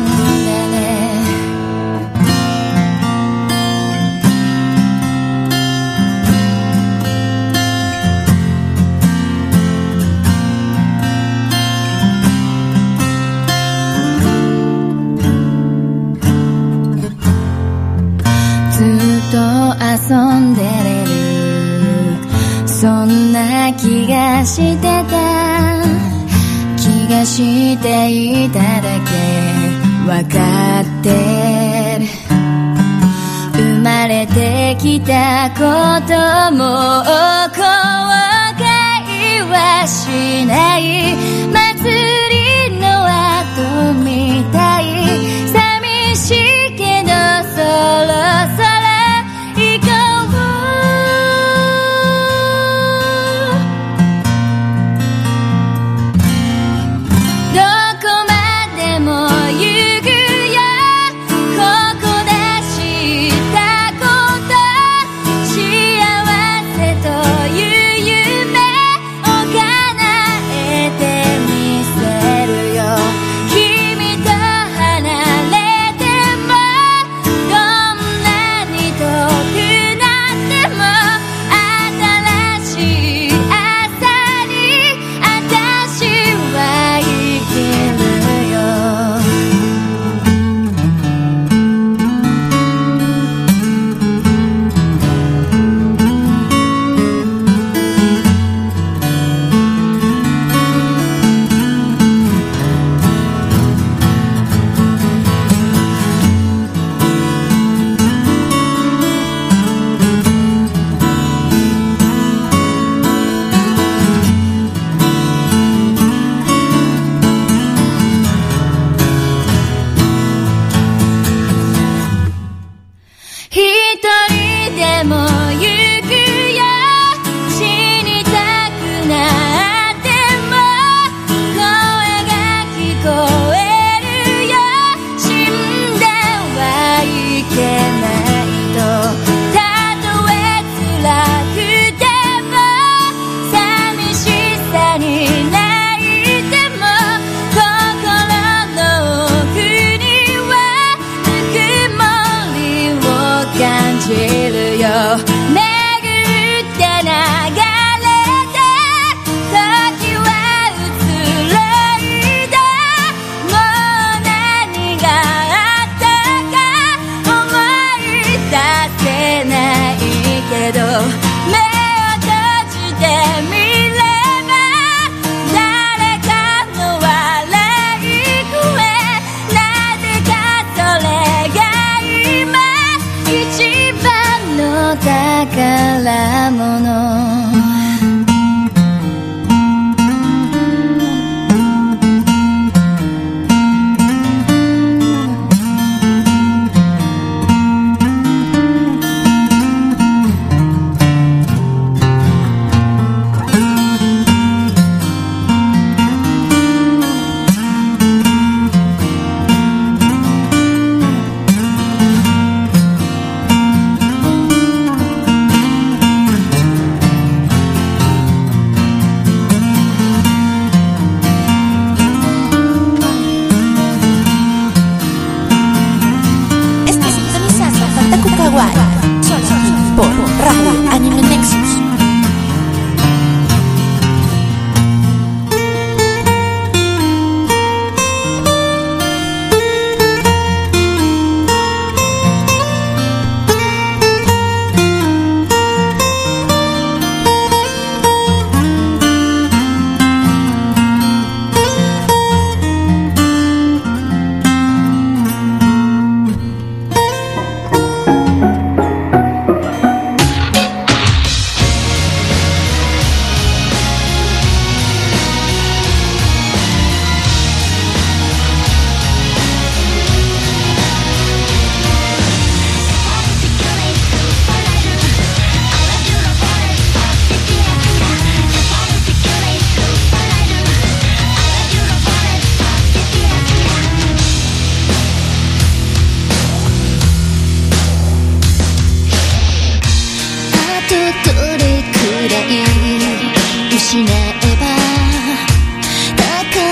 遊んでれるそんな気がしてた気がしていただけわかってる生まれてきたことも後悔はしない祭りの後みたい寂しいけどそろそろて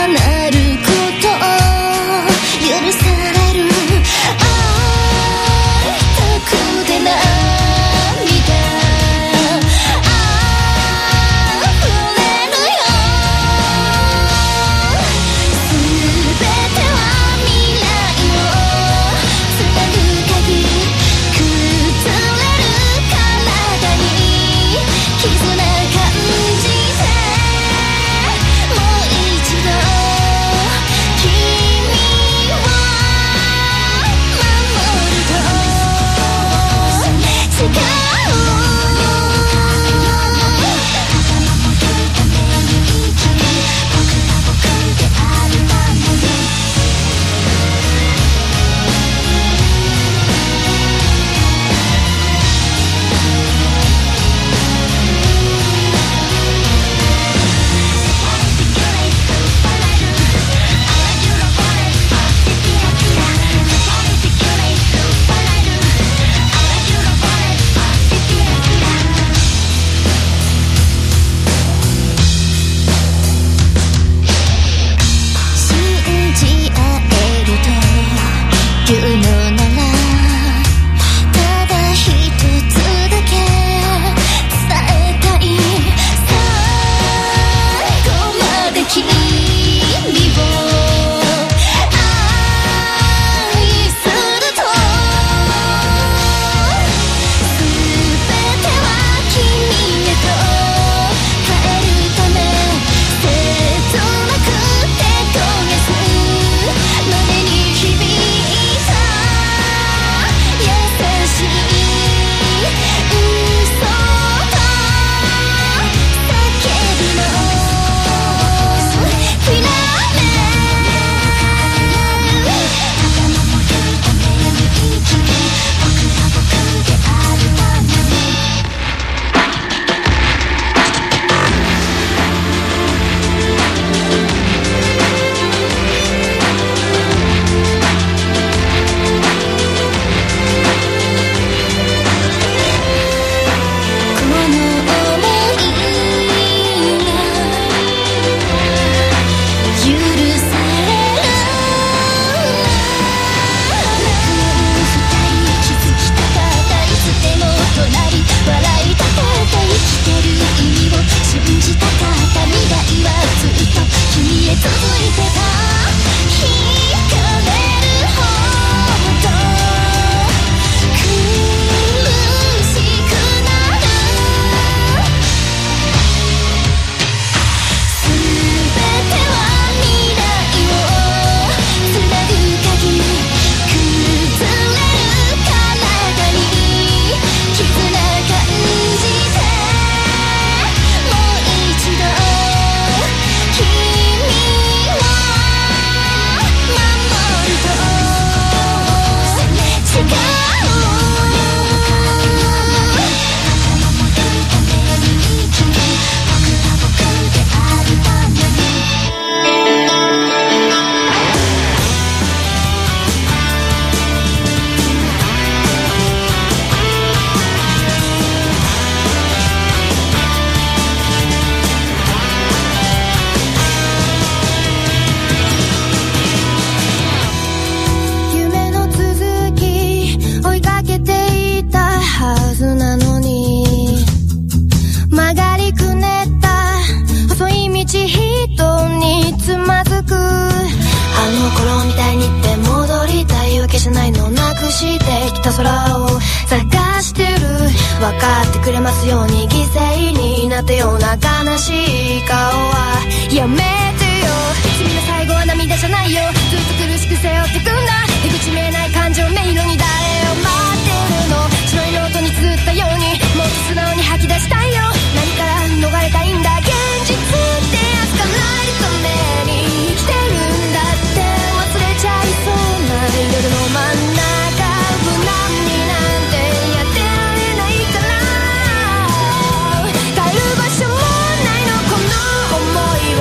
帰る場所もないのこの想い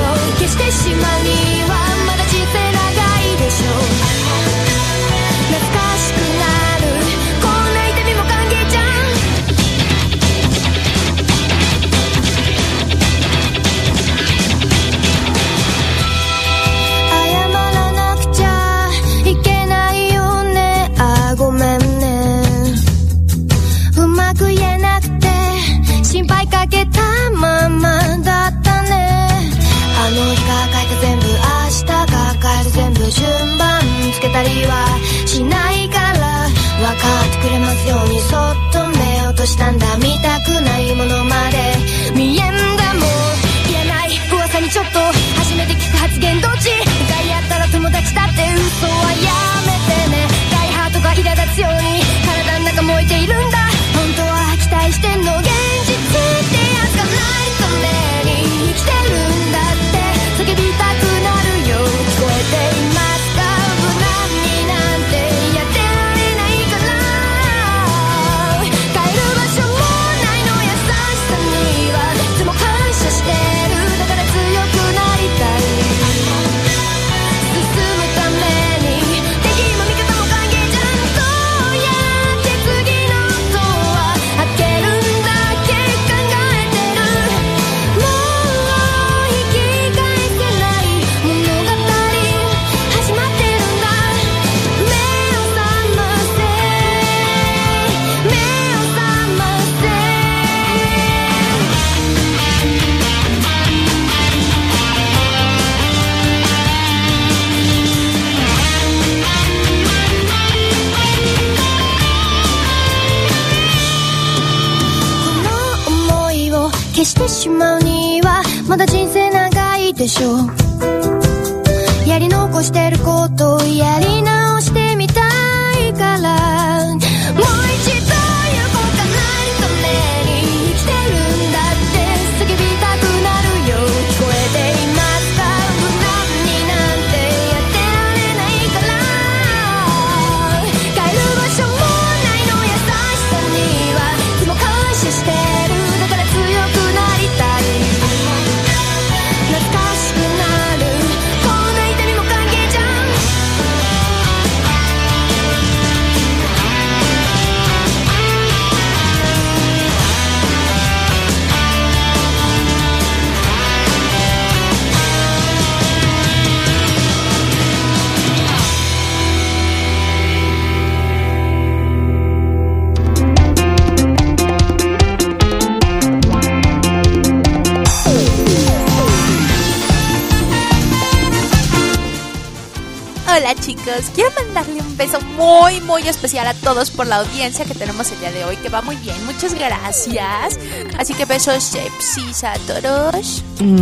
書いた全部明日抱える全部順番つけたりはしないから分かってくれますようにそっと目を落としたんだ見たくないものまで見えんだもう言えない噂にちょっと初めて聞く発言どっち向かい合ったら友達だって嘘はやめてね大ハートが苛立つように体の中燃えているんだ本当は期待してんの現実ってやつがないために生きてるんだって叫びたくなるよ聞こえていますか無難になんてやってられないから帰る場所もないの優しさにはいつも感謝してるだから強くなりたい進むために敵も味方も歓迎じゃんどうやって次のドア開けるんだっけ考えてるもう引き返せない物語始まってるんだ目を覚ませ目を覚ませこの想いを消してしまうにはまだ人生長いでしょうやり残してることをやり直してみたいからもう一度行こうかないために生きてるんだって叫びたくなるよ聞こえていますか無難になんてやってられないから帰る場所もないの優しさにはいつも感謝してるだから強くなりたい懐かしくなるこんな痛みも歓迎じゃん Hola chicos, quiero mandarle un beso muy muy especial a todos por la audiencia que tenemos el día de hoy, que va muy bien, muchas gracias. Así que besos sepsis a todos.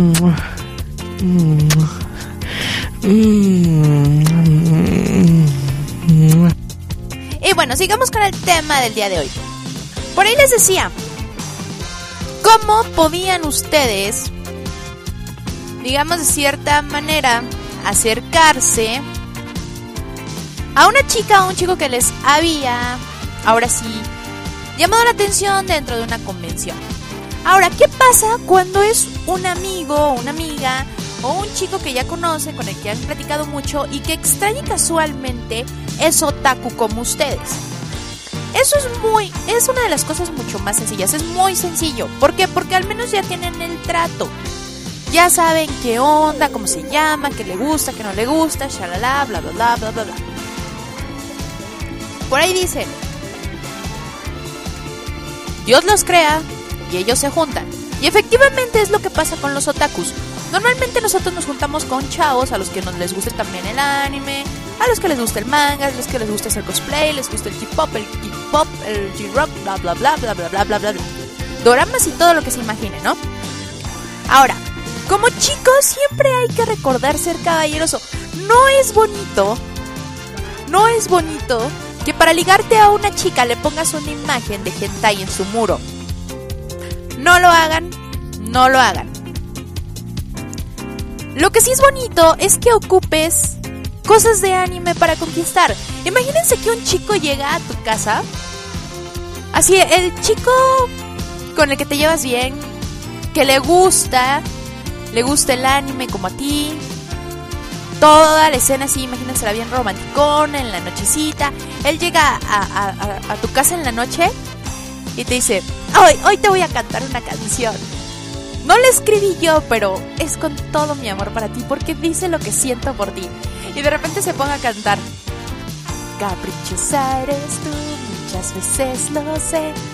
Y bueno, sigamos con el tema del día de hoy. Por ahí les decía, ¿cómo podían ustedes, digamos de cierta manera, acercarse a una chica o un chico que les había, ahora sí, llamado la atención dentro de una convención? Ahora, ¿qué pasa cuando es un amigo o una amiga o un chico que ya conocen, con el que han platicado mucho y que extraña casualmente es otaku como ustedes? Eso es una de las cosas mucho más sencillas, es muy sencillo. ¿Por qué? Porque al menos ya tienen el trato. Ya saben qué onda, cómo se llama, qué le gusta, qué no le gusta, shalala, bla bla bla bla bla bla. Por ahí dicen, Dios los crea y ellos se juntan. Y efectivamente es lo que pasa con los otakus. Normalmente nosotros nos juntamos con chavos a los que nos les gusta también el anime, a los que les gusta el manga, a los que les gusta hacer cosplay, les gusta el K-pop, el K-pop, el J-rock, bla bla bla bla bla bla bla bla bla. Doramas y todo lo que se imagine, ¿no? Ahora, como chicos siempre hay que recordar ser caballeroso. No es bonito que para ligarte a una chica le pongas una imagen de hentai en su muro. No lo hagan. Lo que sí es bonito es que ocupes cosas de anime para conquistar. Imagínense que un chico llega a tu casa, así, el chico con el que te llevas bien, que le gusta el anime como a ti, toda la escena así, imagínensela bien romanticona, en la nochecita. Él llega a tu casa en la noche y te dice, hoy te voy a cantar una canción. No la escribí yo, pero es con todo mi amor para ti, porque dice lo que siento por ti. Y de repente se ponga a cantar, caprichosa eres tú, muchas veces lo sé,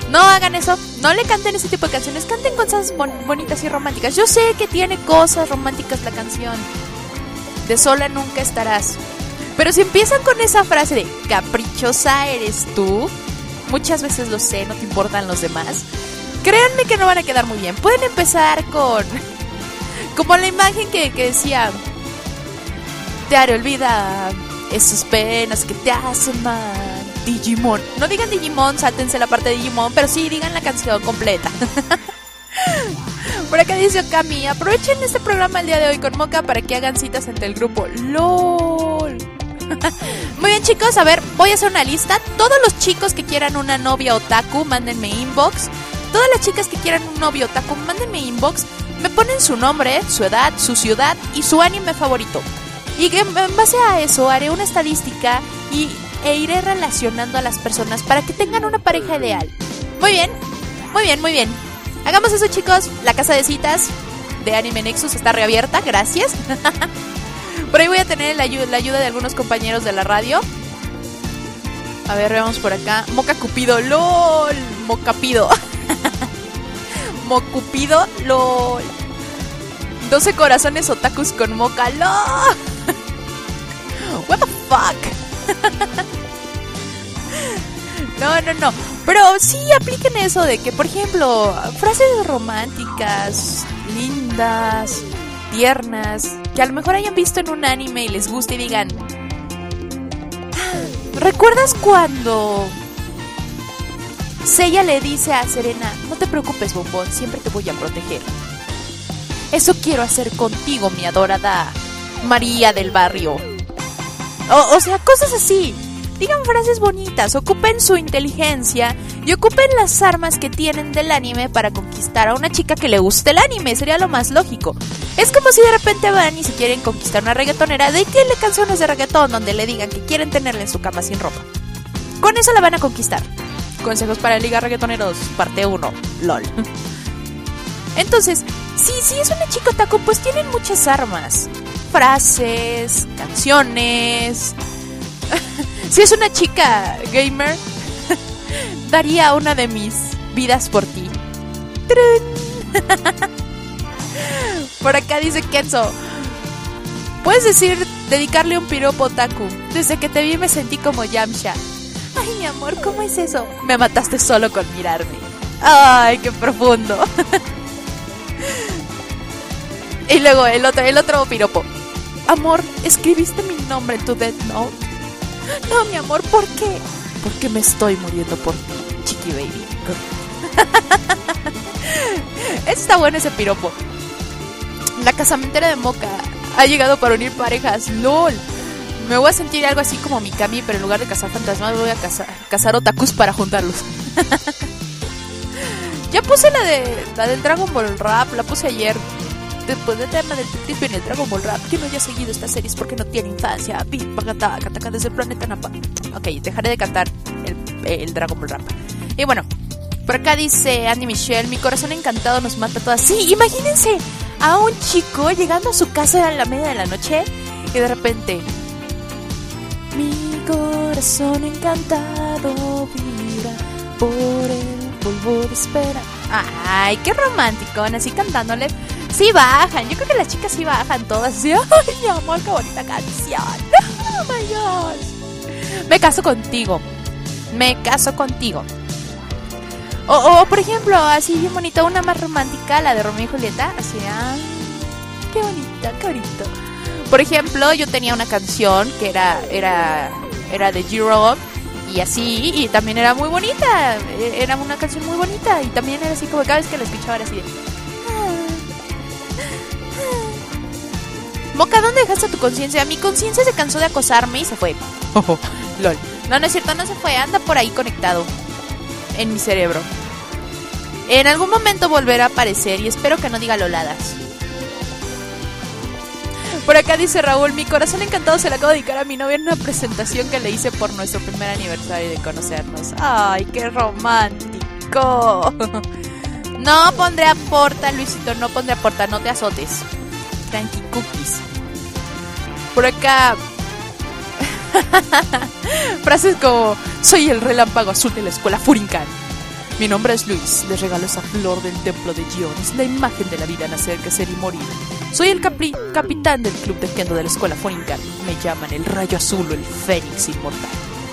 No hagan eso, no le canten ese tipo de canciones, canten cosas bonitas y románticas. Yo sé que tiene cosas románticas la canción de Sola nunca estarás, pero si empiezan con esa frase de caprichosa eres tú, muchas veces lo sé, no te importan los demás, créanme que no van a quedar muy bien. Pueden empezar con como la imagen que decía: te haré olvidar esas penas que te hacen mal, Digimon. No digan Digimon, sáltense la parte de Digimon, pero sí digan la canción completa. Por acá dice Okami: aprovechen este programa el día de hoy con Moca para que hagan citas entre el grupo. LOL. Muy bien, chicos, a ver, voy a hacer una lista. Todos los chicos que quieran una novia otaku, mándenme inbox. Todas las chicas que quieran un novio otaku, mándenme inbox. Me ponen su nombre, su edad, su ciudad y su anime favorito. Y en base a eso haré una estadística e iré relacionando a las personas para que tengan una pareja ideal. Muy bien, muy bien, muy bien. Hagamos eso, chicos. La casa de citas de Anime Nexus está reabierta, gracias. Por ahí voy a tener la ayuda de algunos compañeros de la radio. A ver, veamos por acá. Moca Cupido, LOL. Mocapido. Mocupido, LOL. 12 corazones otakus con Moca, LOL. What the fuck. No. Pero sí apliquen eso de que, por ejemplo, frases románticas, lindas, tiernas, que a lo mejor hayan visto en un anime y les guste y digan: ¿recuerdas cuando Seiya le dice a Serena: no te preocupes, bombón, siempre te voy a proteger? Eso quiero hacer contigo, mi adorada María del barrio. O sea, cosas así. Digan frases bonitas, ocupen su inteligencia y ocupen las armas que tienen del anime para conquistar a una chica que le guste el anime. Sería lo más lógico. Es como si de repente van y si quieren conquistar a una reggaetonera, dedíquenle canciones de reggaetón donde le digan que quieren tenerla en su cama sin ropa. Con eso la van a conquistar. Consejos para ligar reggaetoneros, parte 1, LOL. Entonces, si es una chica otaku, pues tienen muchas armas. Frases, canciones. Si es una chica gamer, daría una de mis vidas por ti. Por acá dice Kenzo: puedes dedicarle un piropo otaku. Desde que te vi me sentí como Yamcha. Ay, mi amor, ¿cómo es eso? Me mataste solo con mirarme. Ay, qué profundo. Y luego el otro piropo: amor, ¿escribiste mi nombre en tu Death Note? No, mi amor, ¿por qué? Porque me estoy muriendo por ti, chiqui baby. Está bueno ese piropo. La casamentera de Moca ha llegado para unir parejas. LOL. Me voy a sentir algo así como Mikami, pero en lugar de cazar fantasmas voy a cazar otakus para juntarlos. Ya puse la del Dragon Ball Rap, la puse ayer. Después del tema del Tetris viene el Dragon Ball Rap. Quien no haya seguido estas series porque no tiene infancia. Ataca desde el planeta Napa. Ok, dejaré de cantar el Dragon Ball Rap. Y bueno, por acá dice Andy Michelle: mi corazón encantado nos mata a todas. Sí, imagínense a un chico llegando a su casa a la media de la noche y de repente: mi corazón encantado vibra por el polvo de espera. Ay, qué romántico, así cantándole. Sí bajan, yo creo que las chicas sí bajan todas así. Ay, mi amor, qué bonita canción. Oh my gosh. Me caso contigo. O por ejemplo, así bien bonita, una más romántica, la de Romeo y Julieta. Así, qué bonita, qué bonito. Por ejemplo, yo tenía una canción que era de G-Rock y así, y también era muy bonita. Era una canción muy bonita y también era así como cada vez que la escuchaba era así de: Moca, ¿dónde dejaste tu conciencia? Mi conciencia se cansó de acosarme y se fue. LOL. No es cierto, no se fue. Anda por ahí conectado en mi cerebro. En algún momento volverá a aparecer y espero que no diga loladas. Por acá dice Raúl: mi corazón encantado se la acabo de dedicar a mi novia en una presentación que le hice por nuestro primer aniversario de conocernos. Ay, qué romántico. No pondré a porta, Luisito, no pondré a porta, no te azotes. Tranqui cookies. Por acá frases como: soy el relámpago azul de la escuela Furinkan. Mi nombre es Luis, les regalo esa flor del templo de Gion. Es la imagen de la vida, nacer, crecer y morir. Soy el capitán del club de kendo de la escuela Foringan. Me llaman el rayo azul o el fénix inmortal.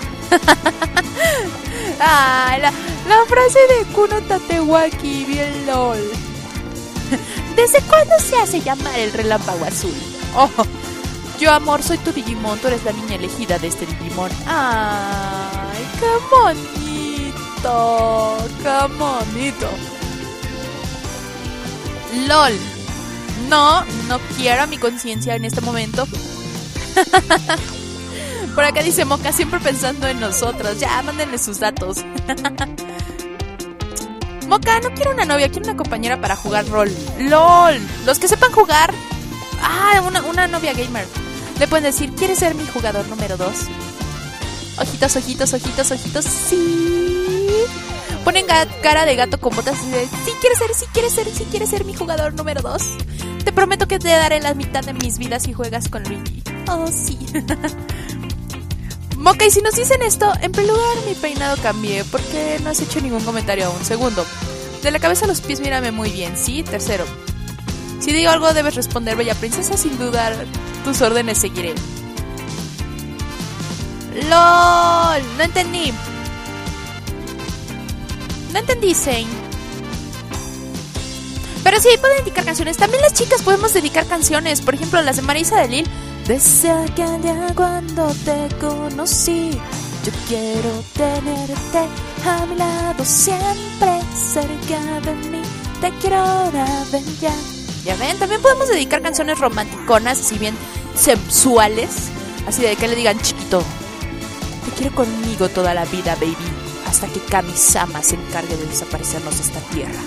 Ah, la frase de Kuno Tatewaki, bien lol. ¿Desde cuándo se hace llamar el relámpago azul? Oh, yo, amor, soy tu Digimon. Tú eres la niña elegida de este Digimon. Ay, qué bonito. Qué bonito. LOL. No quiero a mi conciencia en este momento. Por acá dice Moca, siempre pensando en nosotros. Ya, mándenle sus datos. Moca, no quiero una novia, quiero una compañera para jugar rol. LOL. Los que sepan jugar. Ah, una novia gamer. Le pueden decir, ¿quieres ser mi jugador número 2? Ojitos, ojitos, ojitos, ojitos. Sí. Ponen cara de gato con botas y dicen, sí quieres ser mi jugador número 2. Te prometo que te daré la mitad de mis vidas si juegas con Luigi. Oh, sí. Moca, y si nos dicen esto, en primer lugar mi peinado cambié, porque no has hecho ningún comentario aún. Segundo, de la cabeza a los pies mírame muy bien, ¿sí? Tercero, si digo algo debes responder, bella princesa, sin dudar tus órdenes seguiré. LOL, no entendí. No entendí, Zane. Pero sí, pueden dedicar canciones. También las chicas podemos dedicar canciones. Por ejemplo, las de Marisa de Lil. Desde aquel día cuando te conocí, yo quiero tenerte a mi lado siempre, cerca de mí, te quiero ahora, ven ya. Ya ven, también podemos dedicar canciones romanticonas, así bien sensuales, así de que le digan, chiquito, te quiero conmigo toda la vida, baby, hasta que Kami-sama se encargue de desaparecernos de esta tierra.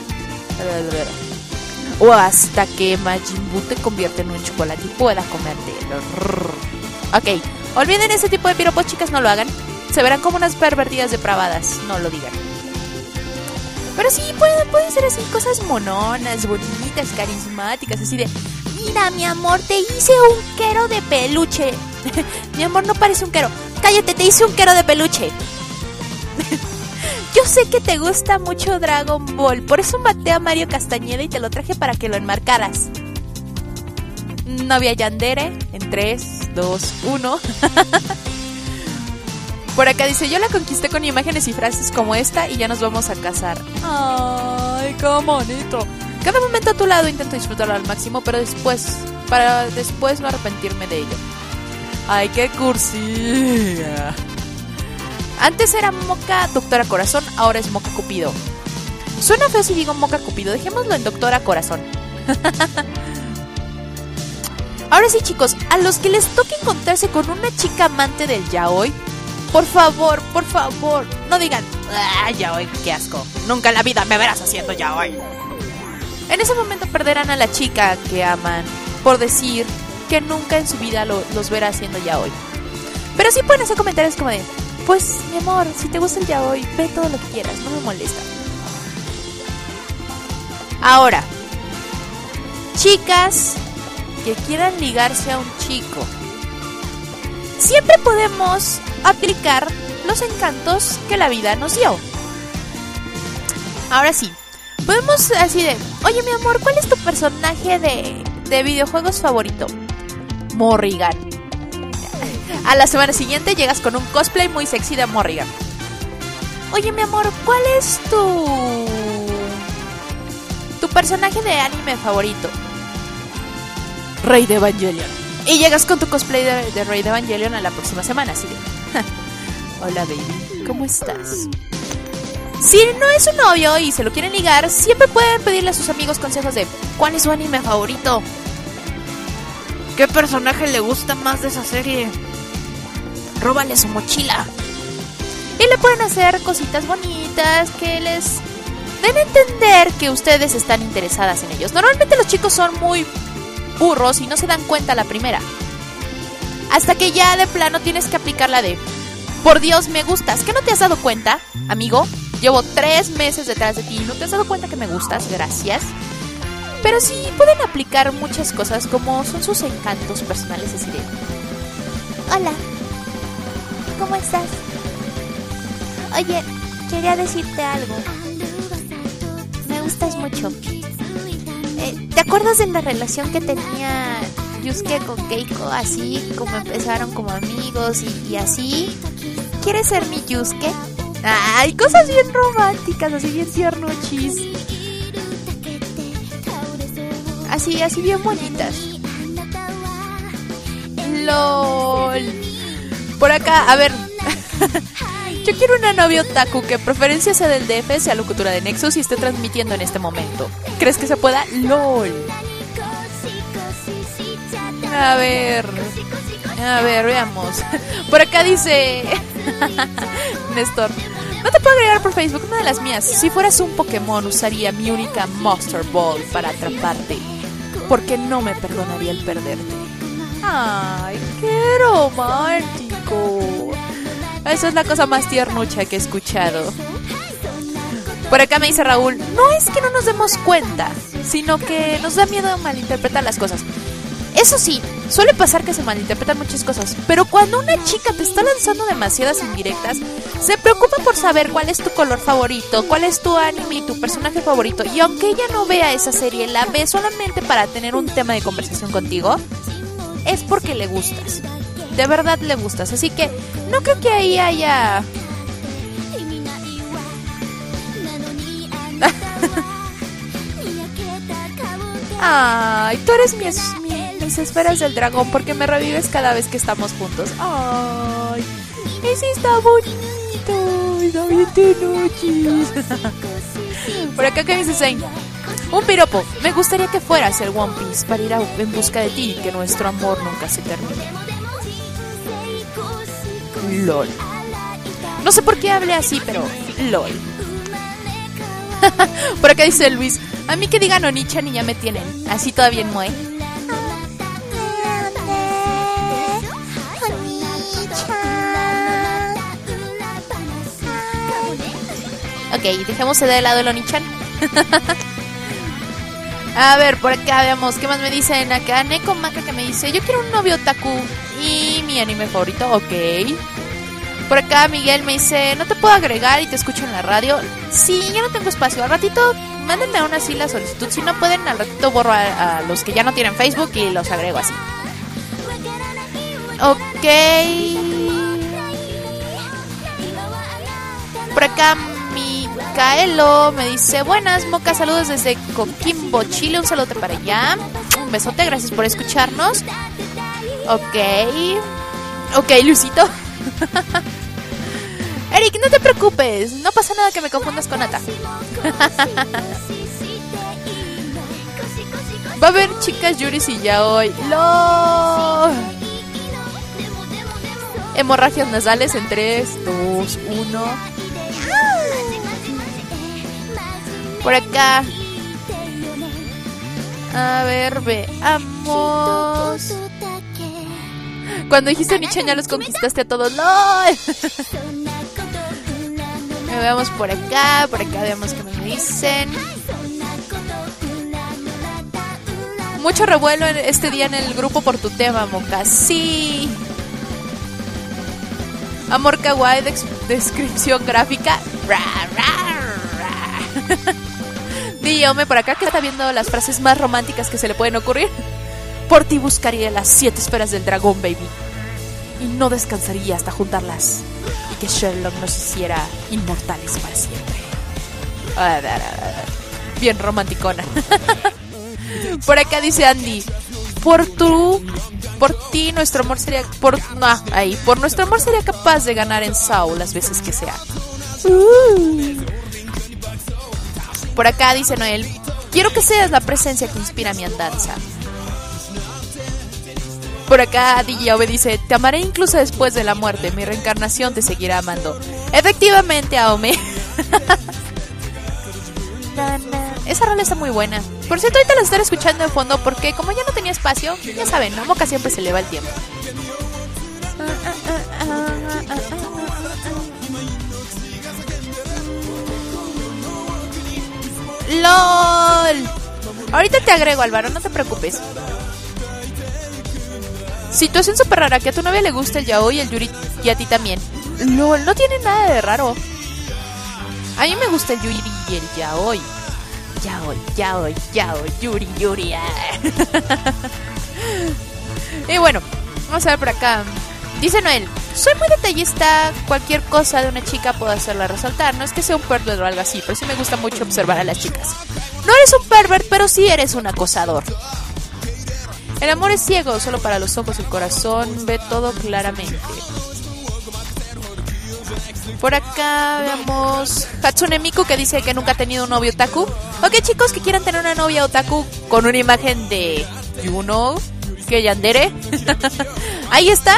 O hasta que Majin Buu te convierte en un chocolate y pueda comértelo. Ok, olviden ese tipo de piropos, chicas, no lo hagan. Se verán como unas pervertidas depravadas, no lo digan. Pero sí, pueden ser así, cosas mononas, bonitas, carismáticas, así de, mira, mi amor, te hice un quero de peluche. Mi amor, no parece un quero. Cállate, te hice un quero de peluche. Yo sé que te gusta mucho Dragon Ball, por eso maté a Mario Castañeda y te lo traje para que lo enmarcaras. Novia Yandere, en 3, 2, 1. Por acá dice, yo la conquisté con imágenes y frases como esta y ya nos vamos a casar. Ay, qué bonito. Cada momento a tu lado intento disfrutarlo al máximo, pero para después no arrepentirme de ello. Ay, qué cursi. Antes era Moca Doctora Corazón, ahora es Moca Cupido. Suena feo si digo Moca Cupido, dejémoslo en Doctora Corazón. Ahora sí, chicos, a los que les toque encontrarse con una chica amante del yaoi, por favor, no digan, yaoi, qué asco, nunca en la vida me verás haciendo yaoi. En ese momento perderán a la chica que aman por decir que nunca en su vida los verá haciendo yaoi. Pero sí pueden hacer comentarios como de, pues, mi amor, si te gusta el yaoi, ve todo lo que quieras, no me molesta. Ahora, chicas que quieran ligarse a un chico, siempre podemos aplicar los encantos que la vida nos dio. Ahora sí, podemos así de, oye, mi amor, ¿cuál es tu personaje de videojuegos favorito? Morrigan. A la semana siguiente llegas con un cosplay muy sexy de Morrigan. Oye, mi amor, ¿cuál es tu personaje de anime favorito? Rey de Evangelion. Y llegas con tu cosplay de Rey de Evangelion a la próxima semana, así de, hola, baby, ¿cómo estás? Si no es su novio y se lo quieren ligar, siempre pueden pedirle a sus amigos consejos de, ¿cuál es su anime favorito? ¿Qué personaje le gusta más de esa serie? Róbale su mochila. Y le pueden hacer cositas bonitas que les den a entender que ustedes están interesadas en ellos. Normalmente los chicos son muy burros y no se dan cuenta a la primera. Hasta que ya de plano tienes que aplicar la de, por Dios, me gustas. ¿Qué no te has dado cuenta, amigo? Llevo 3 meses detrás de ti y no te has dado cuenta que me gustas. Gracias. Pero sí pueden aplicar muchas cosas como son sus encantos personales, así de, hola, ¿cómo estás? Oye, quería decirte algo. Me gustas mucho. ¿Te acuerdas de la relación que tenía Yusuke con Keiko? Así como empezaron como amigos y así. ¿Quieres ser mi Yusuke? Ay, cosas bien románticas, así bien tiernuchis. Así bien bonitas. LOL. Por acá, a ver. Yo quiero una novia otaku que preferencia sea del DF, sea locutora de Nexus y esté transmitiendo en este momento. ¿Crees que se pueda? LOL. A ver, veamos. Por acá dice Néstor, no te puedo agregar por Facebook, una de las mías. Si fueras un Pokémon usaría mi única Master Ball para atraparte, porque no me perdonaría el perderte. Ay, qué romántico. Esa es la cosa más tiernucha que he escuchado. Por acá me dice Raúl, no es que no nos demos cuenta, sino que nos da miedo malinterpretar las cosas. Eso sí, suele pasar que se malinterpretan muchas cosas, pero cuando una chica te está lanzando demasiadas indirectas, se preocupa por saber cuál es tu color favorito, cuál es tu anime y tu personaje favorito, y aunque ella no vea esa serie, la ve solamente para tener un tema de conversación contigo, es porque le gustas. De verdad le gustas, así que no creo que ahí haya... Ay, tú eres mis esferas del dragón porque me revives cada vez que estamos juntos. Ay, ese está bonito. Está bien tenochis. Por acá, ¿qué dice Zane? Un piropo. Me gustaría que fueras el One Piece para ir en busca de ti y que nuestro amor nunca se termine. LOL. No sé por qué hablé así, pero LOL. Por acá dice Luis, a mí que digan Onichan y ya me tienen. Así todavía en Moe. Ok, dejemos de lado el Onichan. A ver, por acá veamos qué más me dicen. Acá Neko Maka que me dice, yo quiero un novio otaku y mi anime favorito. Ok. Por acá Miguel me dice, no te puedo agregar y te escucho en la radio. Sí, yo no tengo espacio. Al ratito mándenme aún así la solicitud. Si no pueden, al ratito borro a los que ya no tienen Facebook y los agrego así. Ok. Por acá Micaelo me dice, buenas Moca, saludos desde Coquimbo, Chile. Un saludo para allá. Un besote, gracias por escucharnos. Ok, Luisito. Eric, no te preocupes, no pasa nada que me confundas con Ata. Va a haber chicas Yuris y ya hoy. ¡Lo! Hemorragias nasales en 3, 2, 1. Por acá. A ver, veamos. Cuando dijiste Nichan ya los conquistaste a todos. ¡LOL! Veamos por acá veamos qué me dicen. Mucho revuelo este día en el grupo por tu tema, Moca. Sí. Amor kawaii, descripción gráfica. Dígame por acá que está viendo las frases más románticas que se le pueden ocurrir. Por ti buscaría las 7 esferas del dragón, baby. Y no descansaría hasta juntarlas. Y que Sherlock nos hiciera inmortales para siempre. Bien romanticona. Por acá dice Andy, por ti nuestro amor sería por nuestro amor sería capaz de ganar en SAO las veces que sea. Por acá dice Noel, quiero que seas la presencia que inspira mi andanza. Por acá DJ Ove dice, te amaré incluso después de la muerte, mi reencarnación te seguirá amando. Efectivamente, Aome. Esa rola está muy buena. Por cierto, ahorita la estaré escuchando de fondo porque como ya no tenía espacio, ya saben, ¿no? Moca siempre se le va el tiempo. ¡LOL! Ahorita te agrego, Álvaro, no te preocupes. Situación súper rara, que a tu novia le gusta el yaoi y el yuri y a ti también. LOL, no tiene nada de raro. A mí me gusta el yuri y el yaoi. Yaoi, yuri. Y bueno, vamos a ver por acá. Dice Noel, soy muy detallista, cualquier cosa de una chica puedo hacerla resaltar. No es que sea un pervert o algo así, pero sí me gusta mucho observar a las chicas. No eres un pervert, pero sí eres un acosador. El amor es ciego, solo para los ojos y el corazón ve todo claramente. Por acá veamos Hatsune Miku, que dice que nunca ha tenido un novio otaku. Ok, chicos, que quieran tener una novia otaku con una imagen de Yuno, que yandere. Ahí está.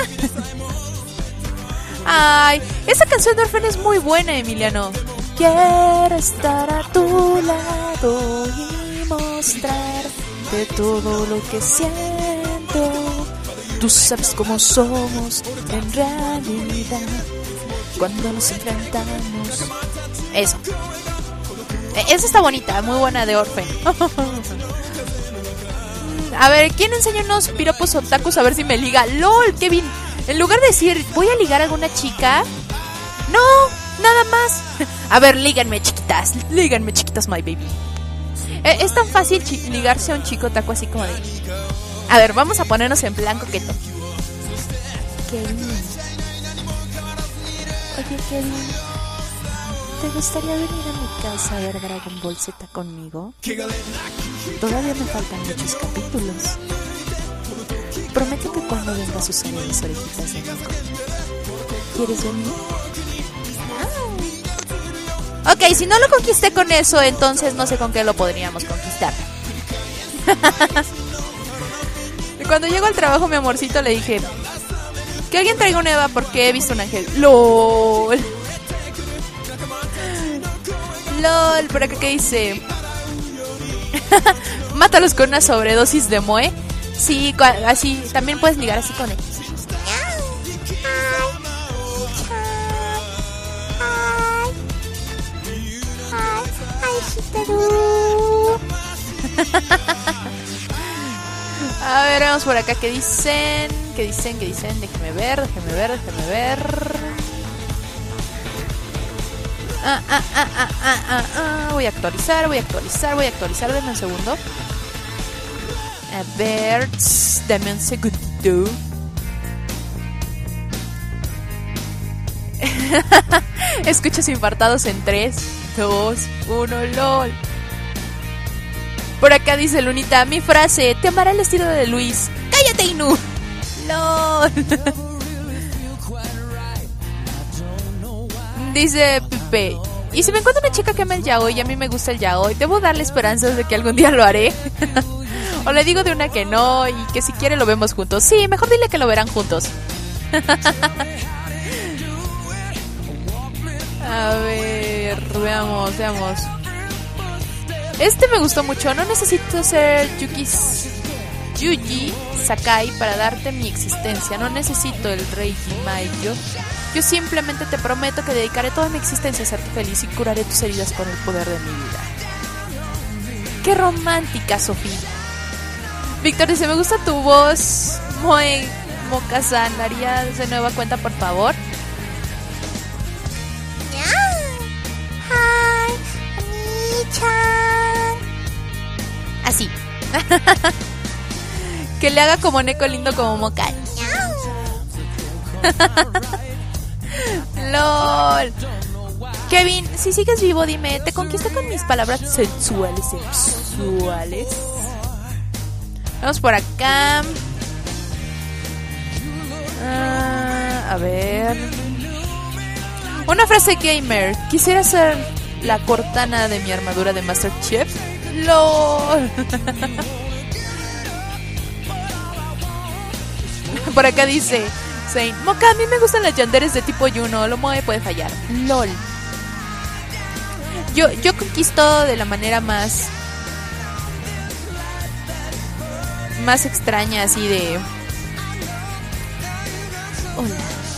Ay, esa canción de Orphan es muy buena, Emiliano. Quiero estar a tu lado y mostrarte todo lo que siento. Tú sabes cómo somos en realidad cuando nos enfrentamos. Eso. Esa está bonita, muy buena de Orphan. A ver, ¿quién enseña unos piropos otakus? A ver si me liga. ¡Lol, Kevin! En lugar de decir, voy a ligar a alguna chica, no, nada más. A ver, líganme chiquitas, my baby. Es tan fácil ligarse a un chico otaku así como de... A ver, vamos a ponernos en plan coqueto. Kevin. Oye, Kevin, ¿te gustaría venir a mi casa a ver Dragon Ball Z conmigo? Todavía me faltan muchos capítulos. Prometo que cuando vengas usaré mis orejitas de Nico. ¿Quieres venir? Ok, si no lo conquisté con eso, entonces no sé con qué lo podríamos conquistar. Cuando llego al trabajo, mi amorcito, le dije... Que alguien traiga un Eva porque he visto un ángel. LOL. LOL, por acá que dice... Mátalos con una sobredosis de moe. Sí, así, también puedes ligar así con él. A ver, vamos por acá. ¿Qué dicen? Déjeme ver. Voy a actualizar. Denme un segundo. A ver, dame un segundo. Escuchos infartados en 3, 2, 1, LOL. Por acá dice Lunita, mi frase, te amará el estilo de Luis. ¡Cállate, Inu! LOL. Dice Pipe, y si me encuentro una chica que ama el yaoi y a mí me gusta el yaoi, ¿debo darle esperanzas de que algún día lo haré? O le digo de una que no y que si quiere lo vemos juntos. Sí, mejor dile que lo verán juntos. A ver, veamos. Este me gustó mucho. No necesito ser Yuji Sakai para darte mi existencia. No necesito el rey Jimayo. Yo simplemente te prometo que dedicaré toda mi existencia a hacerte feliz y curaré tus heridas con el poder de mi vida. Qué romántica, Sofía. Víctor dice, me gusta tu voz. Muy Moca-san, ¿harías de nueva cuenta, por favor? Así. Que le haga como Neko lindo como Moca. LOL. Kevin, si sigues vivo, dime, ¿te conquisté con mis palabras sexuales? Vamos por acá. A ver. Una frase gamer. Quisiera ser la Cortana de mi armadura de Master Chief. LOL. Por acá dice Zane, Moca, a mí me gustan las yanderes de tipo Yuno. Lo mueve puede fallar. LOL. Yo conquisto de la manera más extraña, así de... Hola.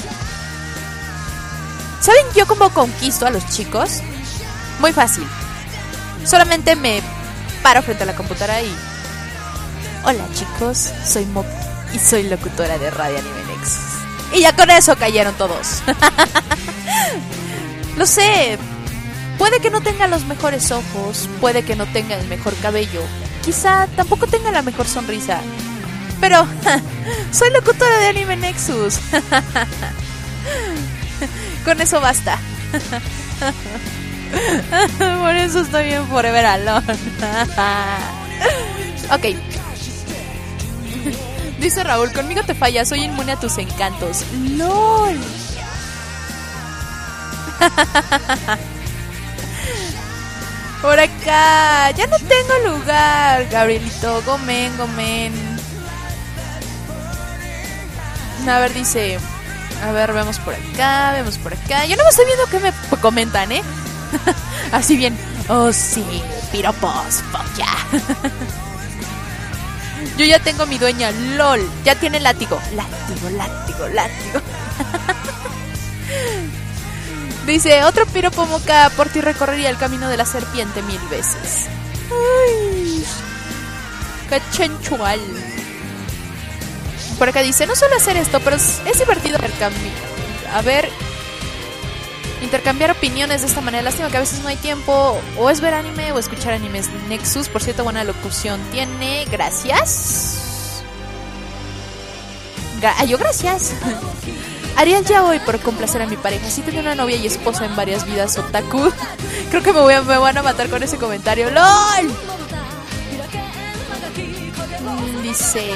¿Saben yo cómo conquisto a los chicos? Muy fácil. Solamente me paro frente a la computadora y... Hola, chicos, soy Moca y soy locutora de Radio Anime Nexus. Y ya con eso cayeron todos. Lo sé. Puede que no tenga los mejores ojos, puede que no tenga el mejor cabello, quizá tampoco tenga la mejor sonrisa, pero soy locutora de Anime Nexus. Con eso basta. Por eso estoy en Forever Alone. Ok. Dice Raúl, conmigo te fallas, soy inmune a tus encantos. ¡Lol! Por acá, ya no tengo lugar, Gabrielito. Gomen. A ver, dice. A ver, vemos por acá. Yo no me estoy viendo qué me comentan, ¿eh? Así bien. Oh, sí, piropos, fuck ya. Yo ya tengo mi dueña, lol. Ya tiene látigo. Látigo. Dice, otro piropo Moca, por ti recorrería el camino de la serpiente 1000 veces. Ay, qué chenchual. Por acá dice, no suelo hacer esto, pero es divertido intercambiar opiniones de esta manera. Lástima que a veces no hay tiempo, o es ver anime o escuchar animes. Nexus, por cierto, buena locución tiene. Gracias. Gracias. Ariel ya voy por complacer a mi pareja. Sí tenía una novia y esposa en varias vidas otaku. Creo que me van a matar con ese comentario. ¡Lol! Dice...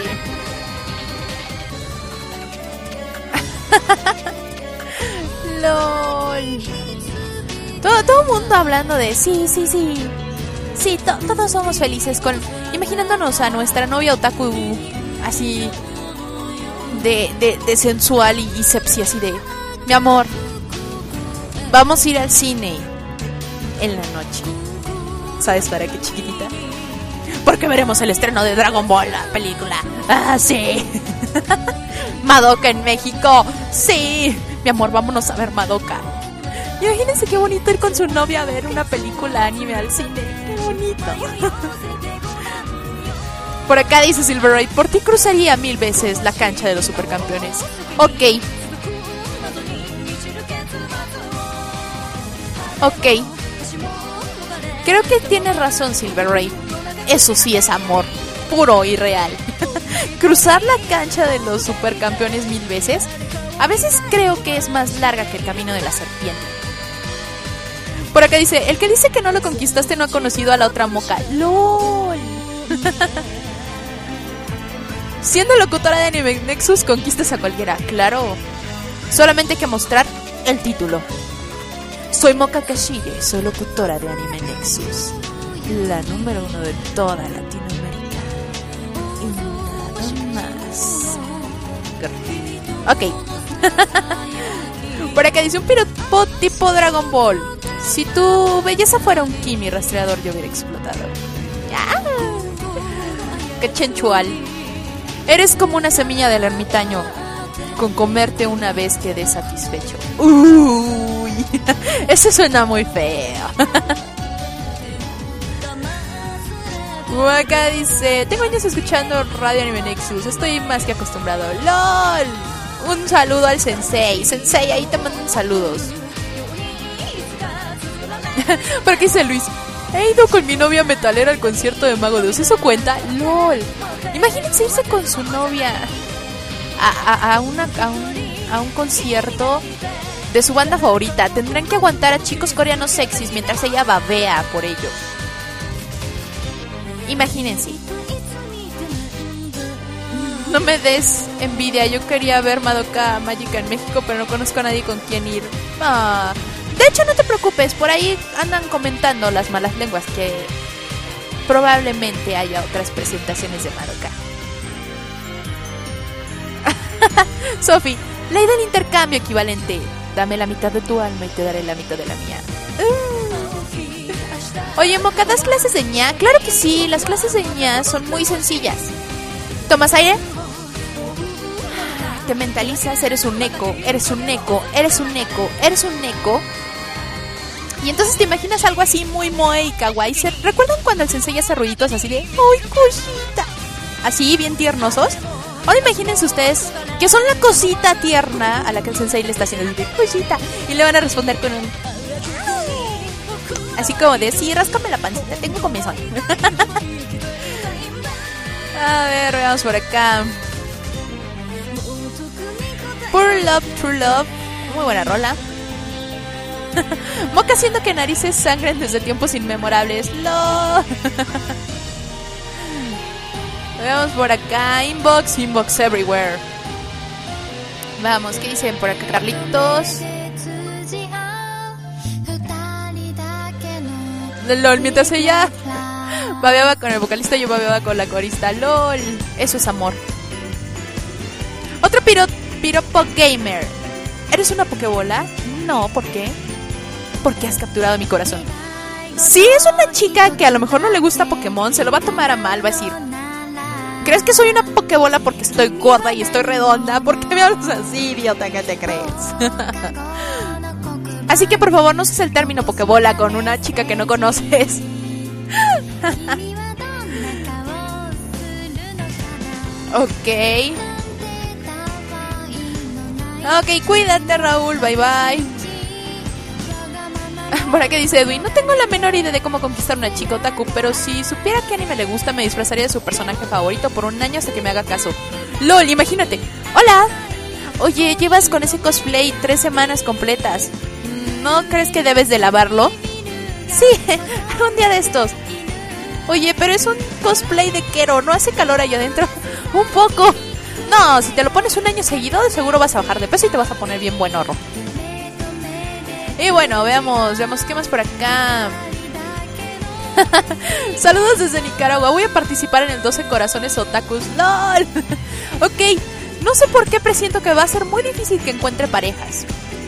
LOL. Todo mundo hablando de sí, todos somos felices imaginándonos a nuestra novia otaku así de sensual y sepsi, así de, mi amor, vamos a ir al cine en la noche. ¿Sabes para qué, chiquitita? Porque veremos el estreno de Dragon Ball, la película. Ah, sí. Madoka en México. Sí. Mi amor, vámonos a ver Madoka. Imagínense qué bonito ir con su novia a ver una película anime al cine. Qué bonito. Por acá dice Silver Raid, por ti cruzaría 1000 veces la cancha de los supercampeones. Ok. Creo que tienes razón, Silver Raid. Eso sí es amor puro y real. Cruzar la cancha de los supercampeones 1000 veces, a veces creo que es más larga que el camino de la serpiente. Por acá dice, el que dice que no lo conquistaste no ha conocido a la otra Moca. ¡Lol! Siendo locutora de Anime Nexus, conquistas a cualquiera. Claro, solamente hay que mostrar el título. Soy Moca Kashige, soy locutora de Anime Nexus, la número 1 de toda Latinoamérica. Y nada más. Ok. Por acá dice un piropo tipo Dragon Ball. Si tu belleza fuera un Kimi rastreador, yo hubiera explotado. ¡Ah! ¡Qué chenchual! Eres como una semilla del ermitaño. Con comerte una vez quedé satisfecho. ¡Uy! Eso suena muy feo. Acá dice, tengo años escuchando Radio Anime Nexus, estoy más que acostumbrado. ¡Lol! Un saludo al Sensei. Sensei, ahí te mandan saludos. ¿Por qué dice Luis? He ido con mi novia metalera al concierto de Mago de Oz. ¿Eso cuenta? ¡Lol! Imagínense irse con su novia a un concierto de su banda favorita. Tendrán que aguantar a chicos coreanos sexys mientras ella babea por ellos. Imagínense. No me des envidia. Yo quería ver Madoka Mágica en México, pero no conozco a nadie con quien ir. De hecho, no te preocupes. Por ahí andan comentando las malas lenguas que probablemente haya otras presentaciones de Madoka. Sophie, ley del intercambio equivalente. Dame la mitad de tu alma y te daré la mitad de la mía. Oye, Moca, ¿das clases de ña? Claro que sí, las clases de ña son muy sencillas. ¿Tomas aire? Te mentalizas, eres un neko. Y entonces te imaginas algo así muy moe y kawaii. ¿Recuerdan cuando el sensei hace ruiditos así de ¡ay, cosita! Así, bien tiernosos. Ahora imagínense ustedes que son la cosita tierna a la que el sensei le está haciendo así de cosita. Y le van a responder con un... Así como de, sí, ráscame la pancita, tengo comezón. A ver, veamos por acá. Pure Love, True Love. Muy buena rola. Moca haciendo que narices sangren desde tiempos inmemorables. ¡Lo! Veamos por acá. Inbox everywhere. Vamos, ¿qué dicen por acá, Carlitos? LOL, mientras ella babeaba con el vocalista, yo babeaba con la corista. LOL, eso es amor. Otro piropo gamer. ¿Eres una pokebola? No, ¿por qué? Porque has capturado mi corazón. Si es una chica que a lo mejor no le gusta Pokémon, se lo va a tomar a mal, va a decir: ¿crees que soy una pokebola porque estoy gorda y estoy redonda? ¿Por qué me hablas así, idiota? ¿Qué te crees? Así que por favor no uses el término pokebola con una chica que no conoces. Ok, cuídate, Raúl, bye bye. Por aquí dice Edwin: no tengo la menor idea de cómo conquistar una chica otaku, pero si supiera qué anime le gusta, me disfrazaría de su personaje favorito por un año hasta que me haga caso. LOL, imagínate. Hola. Oye, llevas con ese cosplay 3 semanas completas. ¿No crees que debes de lavarlo? Sí, un día de estos. Oye, pero es un cosplay de Kero, ¿no hace calor allá adentro? Un poco. No, si te lo pones un año seguido, de seguro vas a bajar de peso y te vas a poner bien buenorro. Y bueno, veamos qué más por acá. Saludos desde Nicaragua. Voy a participar en el 12 Corazones Otakus. ¡Lol! Ok, no sé por qué presiento que va a ser muy difícil que encuentre parejas.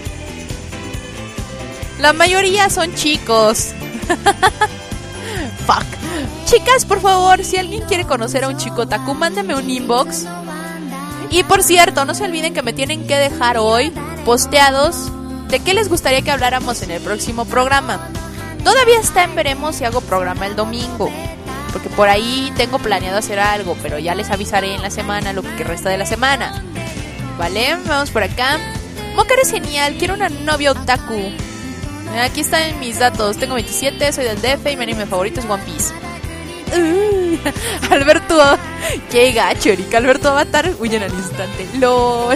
La mayoría son chicos. Fuck. Chicas, por favor, si alguien quiere conocer a un chico otaku, mándeme un inbox. Y por cierto, no se olviden que me tienen que dejar hoy posteados de qué les gustaría que habláramos en el próximo programa. Todavía está en veremos si hago programa el domingo, porque por ahí tengo planeado hacer algo, pero ya les avisaré en la semana, lo que resta de la semana. Vale, vamos por acá. Moca, eres genial, quiero una novia otaku. Aquí están mis datos. Tengo 27, soy del DF y mi anime favorito es One Piece. Alberto, qué gacho, Erika. Alberto Avatar huyen al instante. LOL.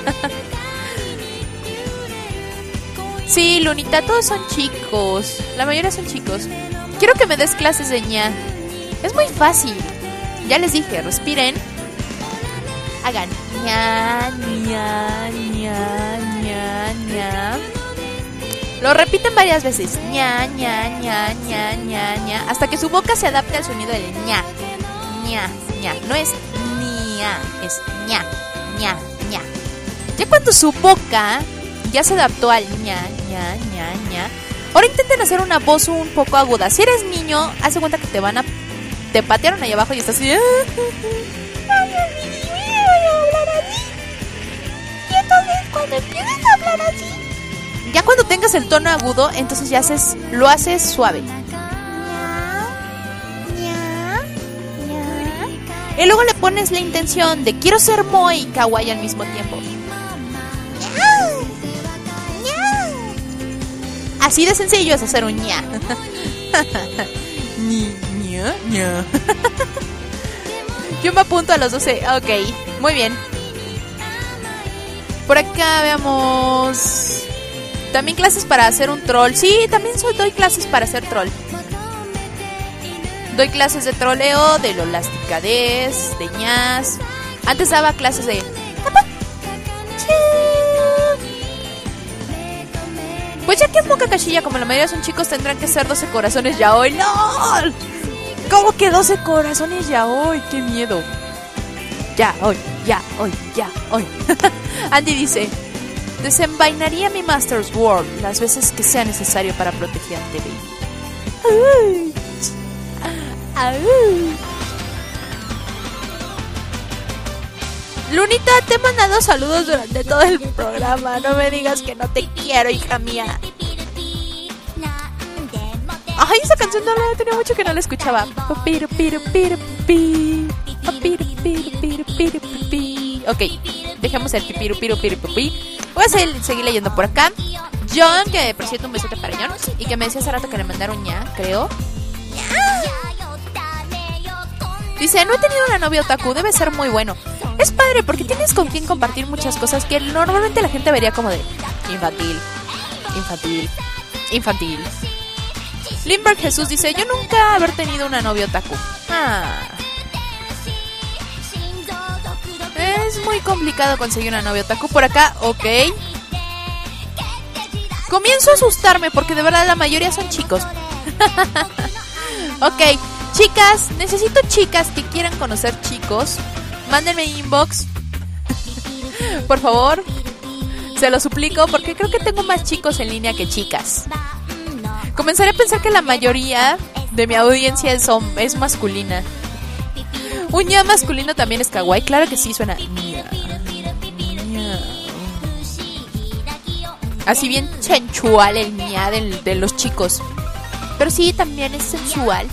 Sí, Lunita, todos son chicos. La mayoría son chicos. Quiero que me des clases de ña. Es muy fácil. Ya les dije, respiren. Hagan ña, ña, ña, ña, ña. Lo repiten varias veces. Ña, ña, ña, ña, ña, ña. Hasta que su boca se adapte al sonido del ña. Ña, ña. No es ña, es ña, ña, ña. Ya cuando su boca ya se adaptó al ña, ña, ña, ña, ahora intenten hacer una voz un poco aguda. Si eres niño, haz de cuenta que te patearon ahí abajo y estás así. Y entonces cuando empiezas a hablar así, ya cuando tengas el tono agudo, entonces ya lo haces suave. Y luego le pones la intención de quiero ser moe y kawaii al mismo tiempo. Así de sencillo es hacer un ña. ña, ña. Yo me apunto a los 12. Ok, muy bien. Por acá veamos. También clases para hacer un troll. Sí, también doy clases para hacer troll. Doy clases de troleo, de lolasticadez, de ñas. Antes daba clases de... Pues ya que es Moca Cachilla, como la mayoría son chicos, tendrán que ser 12 corazones ya hoy. ¡LOL! ¿Cómo que 12 corazones ya hoy? ¡Qué miedo! Ya hoy, ya hoy, ya hoy. Andy dice: desenvainaría mi Master's World las veces que sea necesario para protegerte, baby. Lunita, te he mandado saludos durante todo el programa. No me digas que no te quiero, hija mía. Ay, esa canción no la tenía mucho que no la escuchaba. Ok, dejemos el pipiru. Voy a seguir leyendo por acá. John, que por cierto un besote para John, y que me decía hace rato que le mandaron ña, creo. Dice, no he tenido una novia otaku, debe ser muy bueno. Es padre porque tienes con quien compartir muchas cosas que normalmente la gente vería como de infantil. Lindbergh Jesús dice, yo nunca haber tenido una novia otaku. Es muy complicado conseguir una novia otaku por acá, ok. Comienzo a asustarme porque de verdad la mayoría son chicos. Ok, chicas, necesito chicas que quieran conocer chicos. Mándenme inbox. Por favor. Se lo suplico porque creo que tengo más chicos en línea que chicas. Comenzaré a pensar que la mayoría de mi audiencia es masculina. Un ña masculino también es kawaii. Claro que sí, suena así bien sensual el ña de los chicos. Pero sí, también es sensual.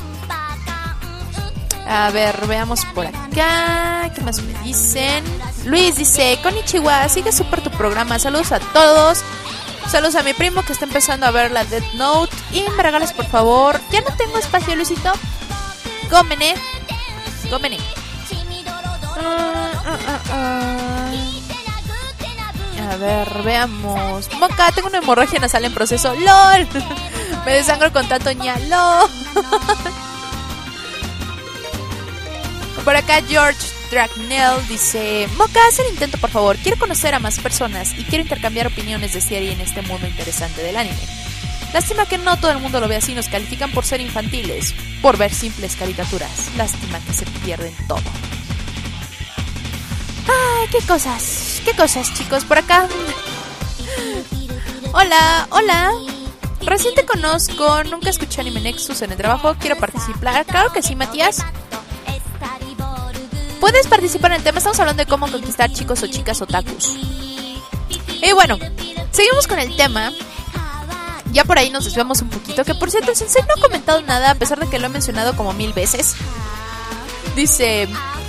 A ver, veamos por acá. ¿Qué más me dicen? Luis dice, konnichiwa, sigue súper tu programa. Saludos a todos. Saludos a mi primo que está empezando a ver la Death Note. Y me regalas, por favor. Ya no tengo espacio, Luisito. Gómene. A ver, veamos. Moca, tengo una hemorragia nasal en proceso. ¡Lol! Me desangro con tanto ña. ¡Lol! Por acá George Dragnell dice, Moca, haz el intento por favor, quiero conocer a más personas y quiero intercambiar opiniones de serie en este mundo interesante del anime. Lástima que no todo el mundo lo ve así, nos califican por ser infantiles, por ver simples caricaturas. Lástima que se pierden todo. Ay, qué cosas chicos, por acá. Hola. Recién te conozco, nunca escuché Anime Nexus en el trabajo, quiero participar. Claro que sí, Matías. Puedes participar en el tema, estamos hablando de cómo conquistar chicos o chicas otakus. Y bueno, seguimos con el tema. Ya por ahí nos desviamos un poquito. Que por cierto, el sensei no ha comentado nada, a pesar de que lo he mencionado como 1000 veces. Dice,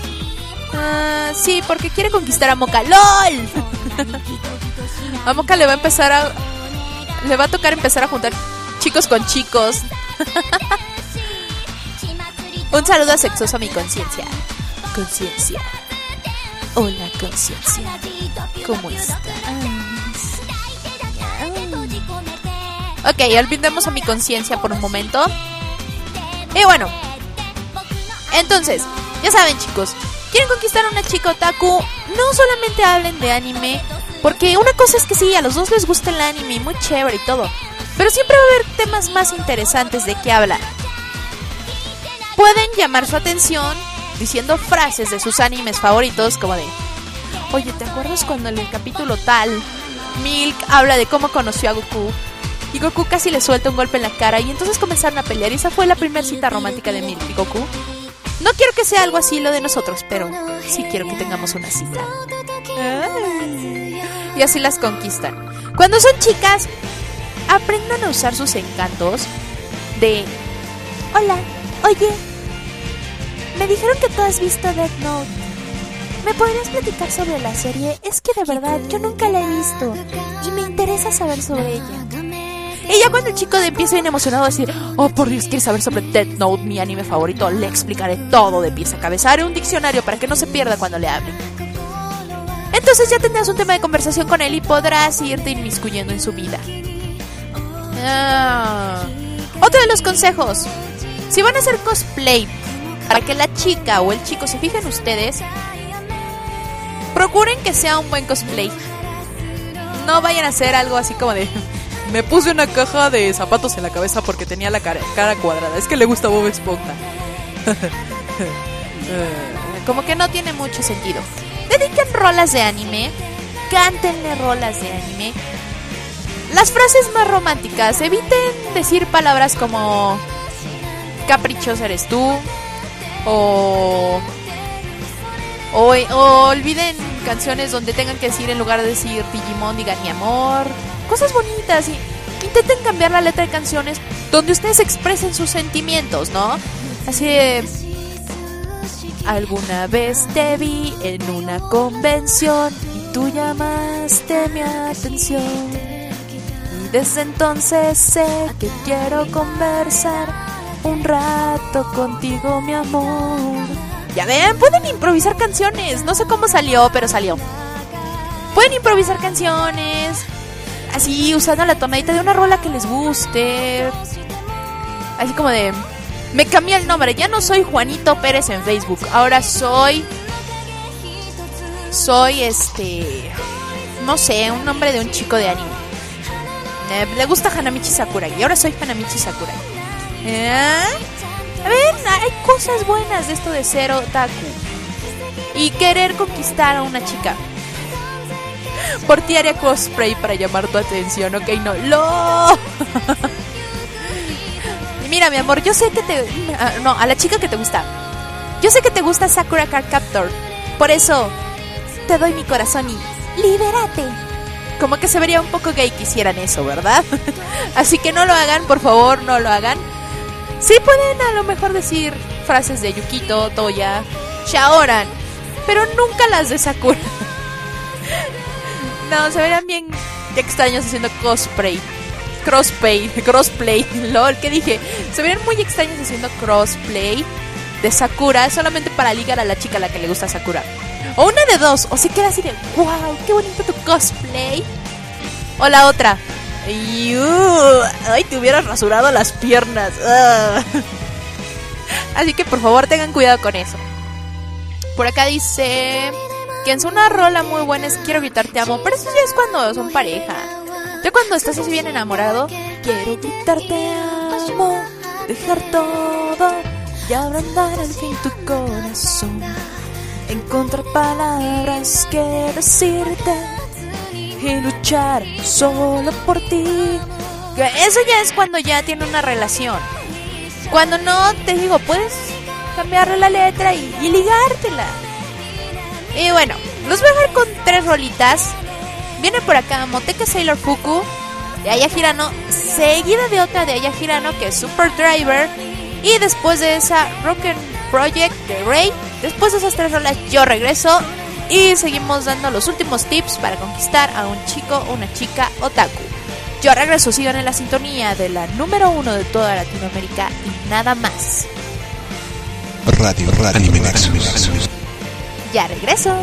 sí, porque quiere conquistar a Moca. ¡LOL! A Moca le va a tocar empezar a juntar chicos con chicos. Un saludo sexoso a mi conciencia. Hola, conciencia. ¿Cómo estás? Ok, olvidemos a mi conciencia por un momento. Y bueno, entonces, ya saben chicos, quieren conquistar a una chica otaku, no solamente hablen de anime, porque una cosa es que sí, a los dos les gusta el anime, muy chévere y todo, pero siempre va a haber temas más interesantes de qué hablar. Pueden llamar su atención diciendo frases de sus animes favoritos, como de, oye, ¿te acuerdas cuando en el capítulo tal Milk habla de cómo conoció a Goku? Y Goku casi le suelta un golpe en la cara y entonces comenzaron a pelear y esa fue la primera cita romántica de Milk y Goku. No quiero que sea algo así lo de nosotros, pero sí quiero que tengamos una cita. Y así las conquistan. Cuando son chicas, aprendan a usar sus encantos de, hola, oye, me dijeron que tú has visto Death Note. ¿Me podrías platicar sobre la serie? Es que de verdad yo nunca la he visto y me interesa saber sobre ella. Y ya cuando el chico empieza bien emocionado a decir, oh por Dios, ¿quieres saber sobre Death Note, mi anime favorito? Le explicaré todo de pies a cabeza. Haré un diccionario para que no se pierda cuando le hable. Entonces ya tendrás un tema de conversación con él y podrás irte inmiscuyendo en su vida. Otro de los consejos: si van a hacer cosplay para que la chica o el chico se fije en ustedes, procuren que sea un buen cosplay. No vayan a hacer algo así como de, me puse una caja de zapatos en la cabeza porque tenía la cara cuadrada. Es que le gusta Bob Esponja. Como que no tiene mucho sentido. Dediquen rolas de anime, cántenle rolas de anime. Las frases más románticas, eviten decir palabras como caprichosa eres tú, o olviden canciones donde tengan que decir, en lugar de decir Digimon, digan mi amor. Cosas bonitas, y intenten cambiar la letra de canciones donde ustedes expresen sus sentimientos, ¿no? Así de, alguna vez te vi en una convención y tú llamaste mi atención y Desde entonces sé que quiero conversar un rato contigo, mi amor. Ya ven, pueden improvisar canciones. No sé cómo salió, pero salió. Pueden improvisar canciones así, usando la tonadita de una rola que les guste. Así como de... Me cambié el nombre, ya no soy Juanito Pérez en Facebook. Ahora soy... no sé, un nombre de un chico de anime. Le gusta Hanamichi Sakurai y ahora soy Hanamichi Sakurai. A ver, hay cosas buenas de esto de ser otaku y querer conquistar a una chica. Por ti haría cosplay para llamar tu atención, ok, no. ¡Lo! Mira, mi amor, yo sé que no, a la chica que te gusta. Yo sé que te gusta Sakura Card Captor. Por eso te doy mi corazón y libérate. Como que se vería un poco gay que hicieran eso, ¿verdad? Así que no lo hagan, por favor, no lo hagan. Sí pueden a lo mejor decir frases de Yukito, Toya, Shaoran, pero nunca las de Sakura. No, se verán bien extraños haciendo crossplay, lol, ¿qué dije? Se verán muy extraños haciendo crossplay de Sakura solamente para ligar a la chica a la que le gusta Sakura. O una de dos, o se queda así de wow, qué bonito tu cosplay. O la otra, ay, te hubieras rasurado las piernas. Así que por favor tengan cuidado con eso. Por acá dice que en una rola muy buena es Quiero gritar te amo, pero eso ya es cuando son pareja. Ya cuando estás así bien enamorado, quiero gritar te amo, dejar todo y agrandar al fin tu corazón, encontrar palabras que decirte y luchar solo por ti. Eso ya es cuando ya tiene una relación. Cuando no, te digo, puedes cambiarle la letra y ligártela. Y bueno, los voy a dejar con 3 rolitas. Viene por acá Moteka Sailor Fuku de Aya Hirano, seguida de otra de Aya Hirano que es Super Driver, y después de esa Rock'n Project de Rey. Después de esas 3 rolas yo regreso y seguimos dando los últimos tips para conquistar a un chico o una chica otaku. Yo regreso, sigan en la sintonía de la número 1 de toda Latinoamérica y nada más. Radio Anime Nexus. Ya regreso.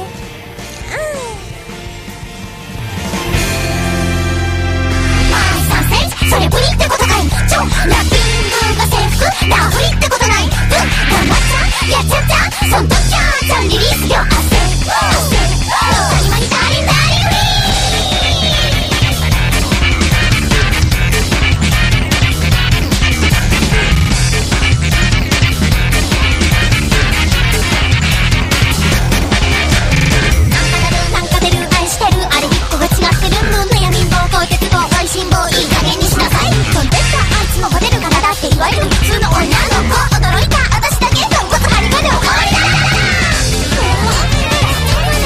それプリってことかいちょラッピングが制服ラフリってことない頑張っちゃやっちゃったそんときゃちゃんリリースよ汗当たり前にダリンダリンフリーなんか出る愛してるあれ1個が違ってる悩みんぼうこう鉄棒愛心棒いい加減にしなさい飛んでったあいつもモテる体っていわゆる普通の女の子驚いた私だけポンコツハリガネおかわりだ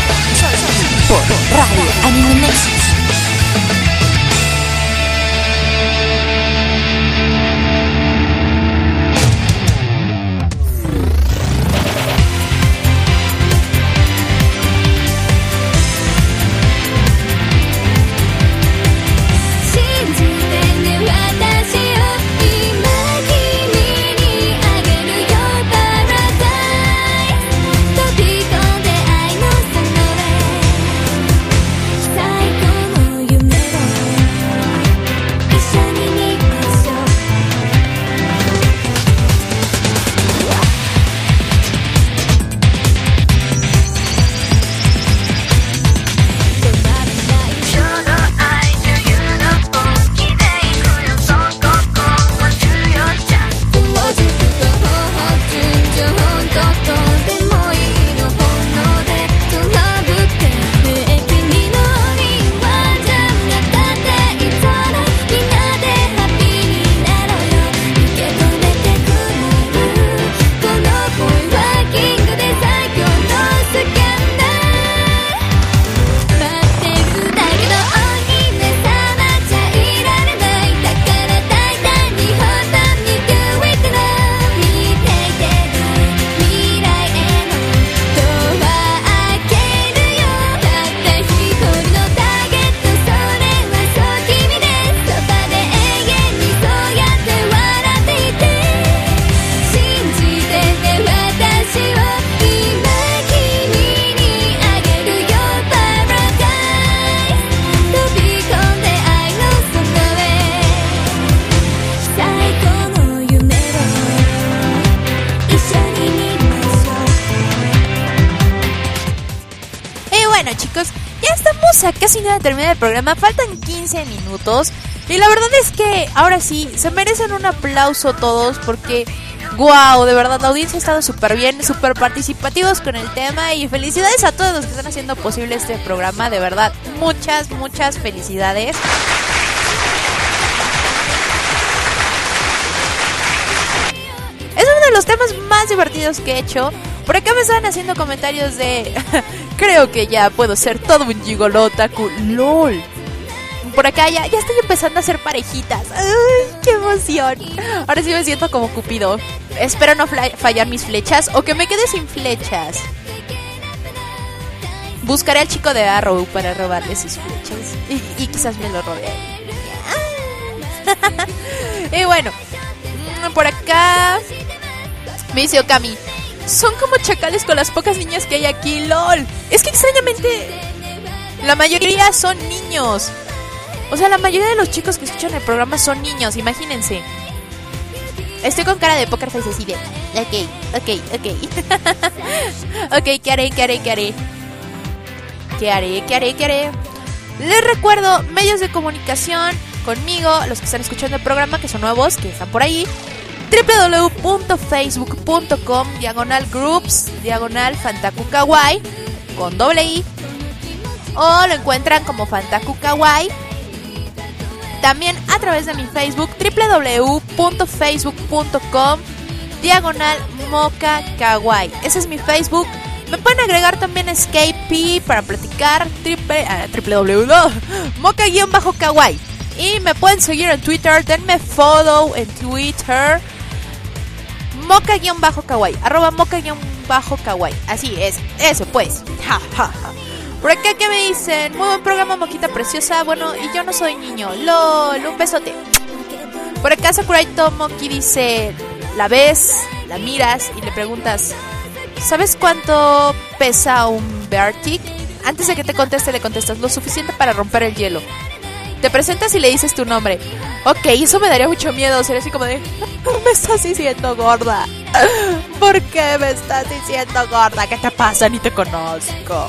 Por Radio Anime Nexus. Casi nada termina el programa, faltan 15 minutos y la verdad es que ahora sí, se merecen un aplauso todos porque wow, de verdad la audiencia ha estado súper bien, súper participativos con el tema y felicidades a todos los que están haciendo posible este programa, de verdad, muchas felicidades. Es uno de los temas más divertidos que he hecho. Por acá me estaban haciendo comentarios de creo que ya puedo ser todo un gigolo otaku. LOL. Por acá ya estoy empezando a hacer parejitas. ¡Ay, qué emoción! Ahora sí me siento como Cupido. Espero no fallar mis flechas o que me quede sin flechas. Buscaré al chico de Arrow para robarle sus flechas y quizás me lo robe. Y bueno, por acá me dice Okami, son como chacales con las pocas niñas que hay aquí, LOL. Es que extrañamente la mayoría son niños. O sea, la mayoría de los chicos que escuchan el programa son niños, imagínense. Estoy con cara de poker face así de ok. Ok, ¿qué haré? Les recuerdo, medios de comunicación conmigo, los que están escuchando el programa, que son nuevos, que están por ahí. www.facebook.com/groups/Fantaku Kawaii con doble I, o lo encuentran como Fantaku Kawaii. También a través de mi Facebook, www.facebook.com/Moka Kawaii. Ese es mi Facebook. Me pueden agregar también Escape para platicar, www.moka-kawaii. Y me pueden seguir en Twitter, denme follow en Twitter, Moka-kawaii, @Moka-kawaii. Así es, eso pues. Por acá, ¿qué me dicen? Muy buen programa, Moquita preciosa. Bueno, y yo no soy niño. LOL, un besote. Por acá Sakurai Tomoki dice, la ves, la miras y le preguntas, ¿sabes cuánto pesa un Beartic? Antes de que te conteste, le contestas, lo suficiente para romper el hielo. Te presentas y le dices tu nombre. Ok, eso me daría mucho miedo. Sería así como de, me estás diciendo gorda. ¿Por qué me estás diciendo gorda? ¿Qué te pasa? Ni te conozco.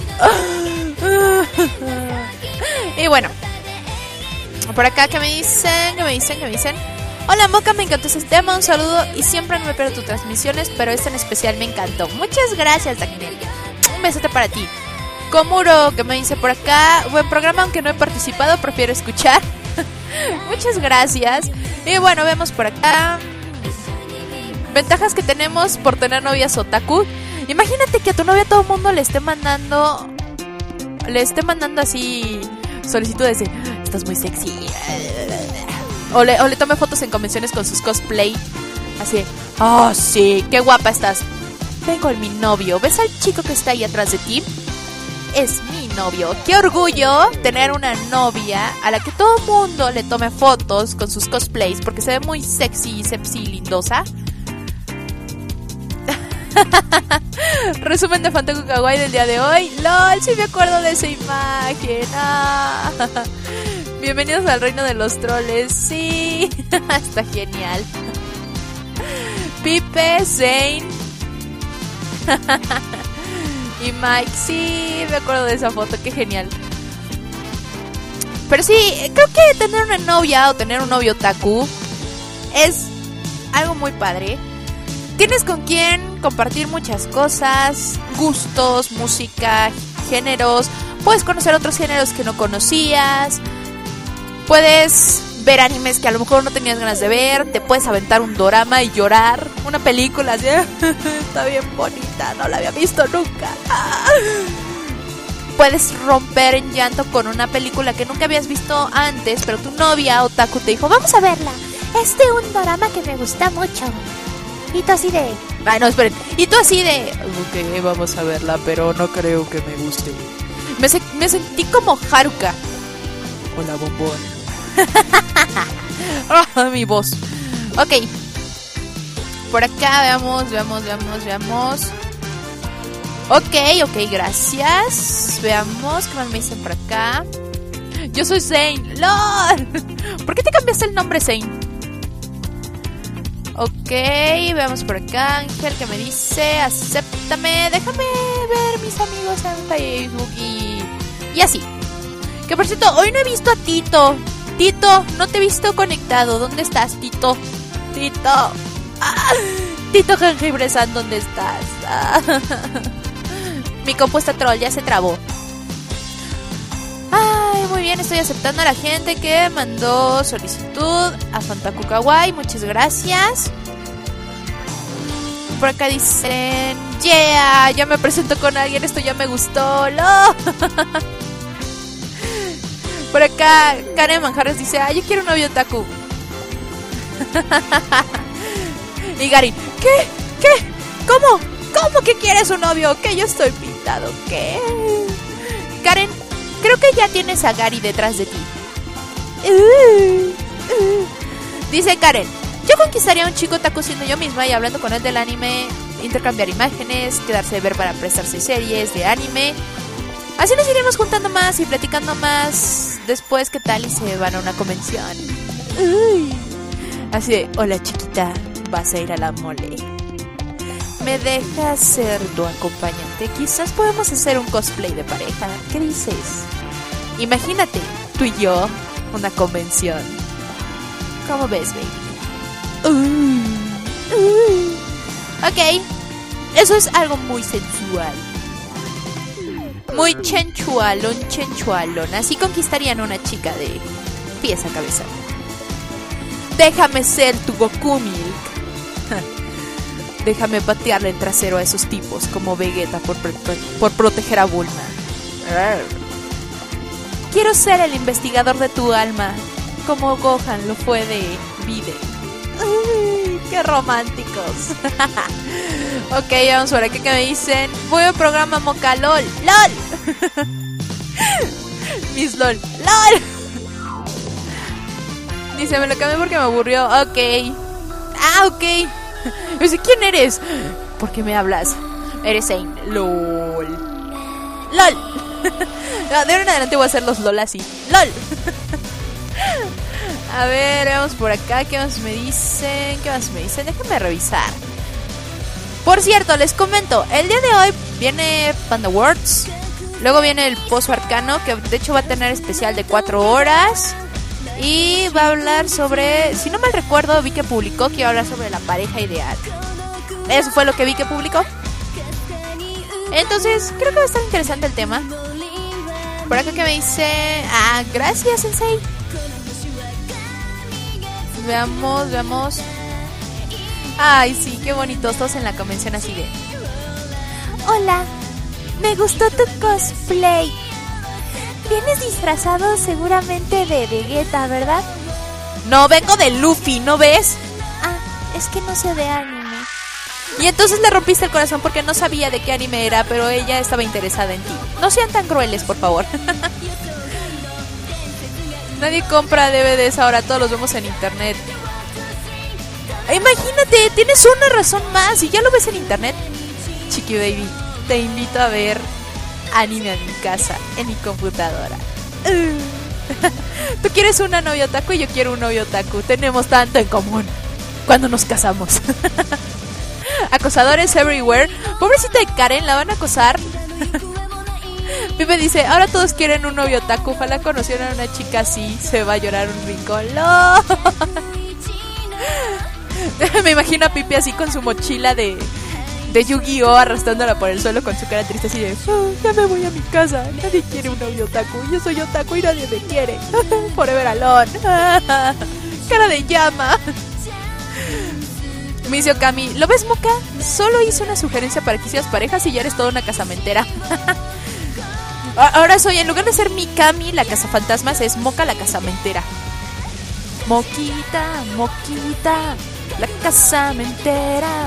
Y bueno, por acá, ¿qué me dicen? Hola Moka, me encantó ese tema, un saludo y siempre no me pierdo tus transmisiones, pero esta en especial me encantó. Muchas gracias, Daniel. Un besote para ti. Komuro, que me dice por acá, buen programa, aunque no he participado, prefiero escuchar. Muchas gracias. Y bueno, vemos por acá ventajas que tenemos por tener novias otaku. Imagínate que a tu novia a todo el mundo le esté mandando así solicitudes de estás muy sexy. O le tome fotos en convenciones con sus cosplay. Así, oh sí, qué guapa estás. Ven con mi novio. ¿Ves al chico que está ahí atrás de ti? Es mi novio. Qué orgullo tener una novia a la que todo el mundo le tome fotos con sus cosplays porque se ve muy sexy y lindosa. Resumen de Fantaku Kawaii del día de hoy. LOL, sí me acuerdo de esa imagen. Bienvenidos al reino de los troles. Sí, está genial. Pipe, Zane y Mike. Sí, me acuerdo de esa foto, qué genial. Pero sí, creo que tener una novia o tener un novio otaku es algo muy padre. Tienes con quien compartir muchas cosas, gustos, música, géneros. Puedes conocer otros géneros que no conocías. Puedes ver animes que a lo mejor no tenías ganas de ver. Te puedes aventar un dorama y llorar. Una película así, está bien bonita, no la había visto nunca. Puedes romper en llanto con una película que nunca habías visto antes, pero tu novia otaku te dijo, vamos a verla. Es de un dorama que me gusta mucho. Y tú así de... Ay, no, esperen. Y tú así de... Ok, vamos a verla, pero no creo que me guste. Me sentí como Haruka. Hola, bombón. Oh, mi voz. Ok. Por acá, veamos. Ok, gracias. Veamos, ¿qué más me dicen por acá? Yo soy Zane. ¡Lol! ¿Por qué te cambiaste el nombre, Zane? Ok, veamos por acá. Ángel que me dice, acéptame. Déjame ver mis amigos en Facebook y así. Que por cierto, hoy no he visto a Tito. Tito, no te he visto conectado. ¿Dónde estás, Tito? Tito. Tito Jengibre-san, ¿dónde estás? Mi compuesta troll ya se trabó. Ay, muy bien, estoy aceptando a la gente que mandó solicitud a Fantaku Kawaii. Muchas gracias. Por acá dicen, yeah, ya me presento con alguien, esto ya me gustó. ¡No! Por acá Karen Manjarres dice, yo quiero un novio otaku. Y Gary, ¿qué? ¿Cómo que quieres un novio? ¿Qué? Yo estoy pintado, ¿qué? Karen, creo que ya tienes a Gary detrás de ti. Dice Karen, yo conquistaría a un chico otaku siendo yo misma y hablando con él del anime, intercambiar imágenes, quedarse de ver para prestarse series de anime. Así nos iremos juntando más y platicando más después, ¿qué tal? Y se van a una convención. Así de, hola chiquita, vas a ir a la mole. ¿Me dejas ser tu acompañante? Quizás podemos hacer un cosplay de pareja. ¿Qué dices? Imagínate, tú y yo, una convención. ¿Cómo ves, baby? Ok, eso es algo muy sensual. Muy chenchualón. Así conquistarían a una chica de pies a cabeza. Déjame ser tu Goku Milk. Déjame patearle el trasero a esos tipos como Vegeta por proteger a Bulma. Quiero ser el investigador de tu alma, como Gohan lo fue de Vide. ¡Qué románticos! Ok, vamos por aquí que me dicen, voy al programa Moca LOL. ¡LOL! Miss LOL. ¡LOL! Dice, me lo cambié porque me aburrió. Ok. Ok. Dice, ¿quién eres? ¿Por qué me hablas? Eres Zane. LOL. LOL. No, de ahora en adelante voy a hacer los LOL así. LOL. A ver, vamos por acá. ¿Qué más me dicen? Déjenme revisar. Por cierto, les comento, el día de hoy viene Panda Words. Luego viene el Pozo Arcano, que de hecho va a tener especial de 4 horas. Y va a hablar sobre, si no mal recuerdo, vi que publicó que iba a hablar sobre la pareja ideal. Eso fue lo que vi que publicó. Entonces, creo que va a estar interesante el tema. Por acá que me dice, gracias, Sensei. Veamos. Ay, sí, qué bonitos, todos en la convención así de... Hola, me gustó tu cosplay. Vienes disfrazado seguramente de Vegeta, ¿verdad? No, vengo de Luffy, ¿no ves? Ah, es que no sé de anime. Y entonces le rompiste el corazón porque no sabía de qué anime era, pero ella estaba interesada en ti. No sean tan crueles, por favor. Nadie compra DVDs ahora, todos los vemos en internet. Imagínate, tienes una razón más y ya lo ves en internet. Chiqui baby, te invito a ver anime a mi casa, en mi computadora. Tú quieres una novia otaku y yo quiero un novio otaku. Tenemos tanto en común cuando nos casamos. Acosadores everywhere. Pobrecita de Karen, la van a acosar. Pipe dice, ahora todos quieren un novio otaku. Ojalá conocieran a una chica así. Se va a llorar un rincón. Me imagino a Pipe así con su mochila de Yu-Gi-Oh, arrastrándola por el suelo con su cara triste así de ya me voy a mi casa, nadie quiere un novio otaku, yo soy otaku y nadie me quiere. Forever alone. Cara de llama. Me dice Okami, ¿lo ves, Moka? Solo hice una sugerencia para que hicieras parejas y ya eres toda una casamentera. Ahora soy, en lugar de ser Mikami la cazafantasmas, es Moka la casamentera. Moquita, Moquita, la casamentera.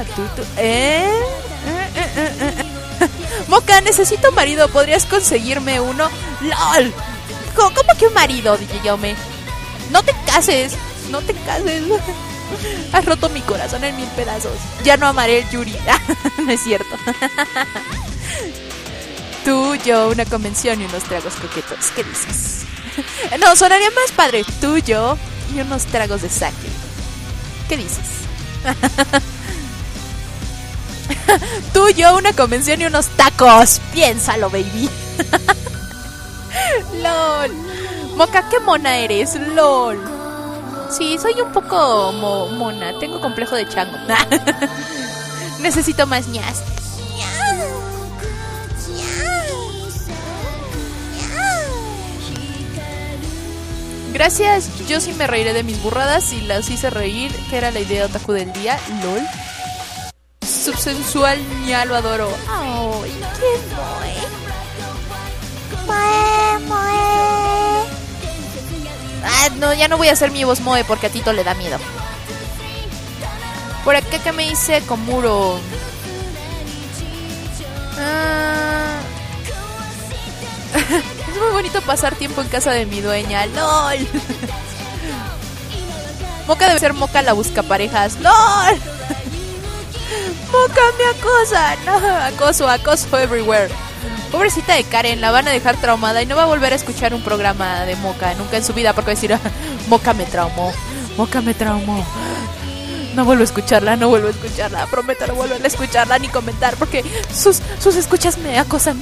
Moka, necesito marido, ¿podrías conseguirme uno? ¡Lol! ¿Cómo que un marido, DJ Yaume? No te cases, no te cases. Has roto mi corazón en 1000 pedazos. Ya no amaré el Yuri. No es cierto. Tú, yo, una convención y unos tragos coquetos. ¿Qué dices? No, sonaría más padre. Tú, yo y unos tragos de sake. ¿Qué dices? Tú, yo, una convención y unos tacos. Piénsalo, baby. LOL. Moka, qué mona eres. LOL. Sí, soy un poco mona. Tengo complejo de chango. Necesito más ñas. Gracias, yo sí me reiré de mis burradas y las hice reír, que era la idea otaku del día. LOL. Subsensual, ya lo adoro. Ay, qué moe. Moe. Ah, no, ya no voy a hacer mi voz moe porque a Tito le da miedo. Por acá que me hice Komuro. Es muy bonito pasar tiempo en casa de mi dueña. LOL. Moka debe ser Moka la buscaparejas. LOL. Moka me acosa. No, acoso everywhere. Pobrecita de Karen, la van a dejar traumada y no va a volver a escuchar un programa de Moka nunca en su vida porque va a decir, Moka me traumó. No vuelvo a escucharla, prometo no volver a escucharla ni comentar porque sus escuchas me acosan.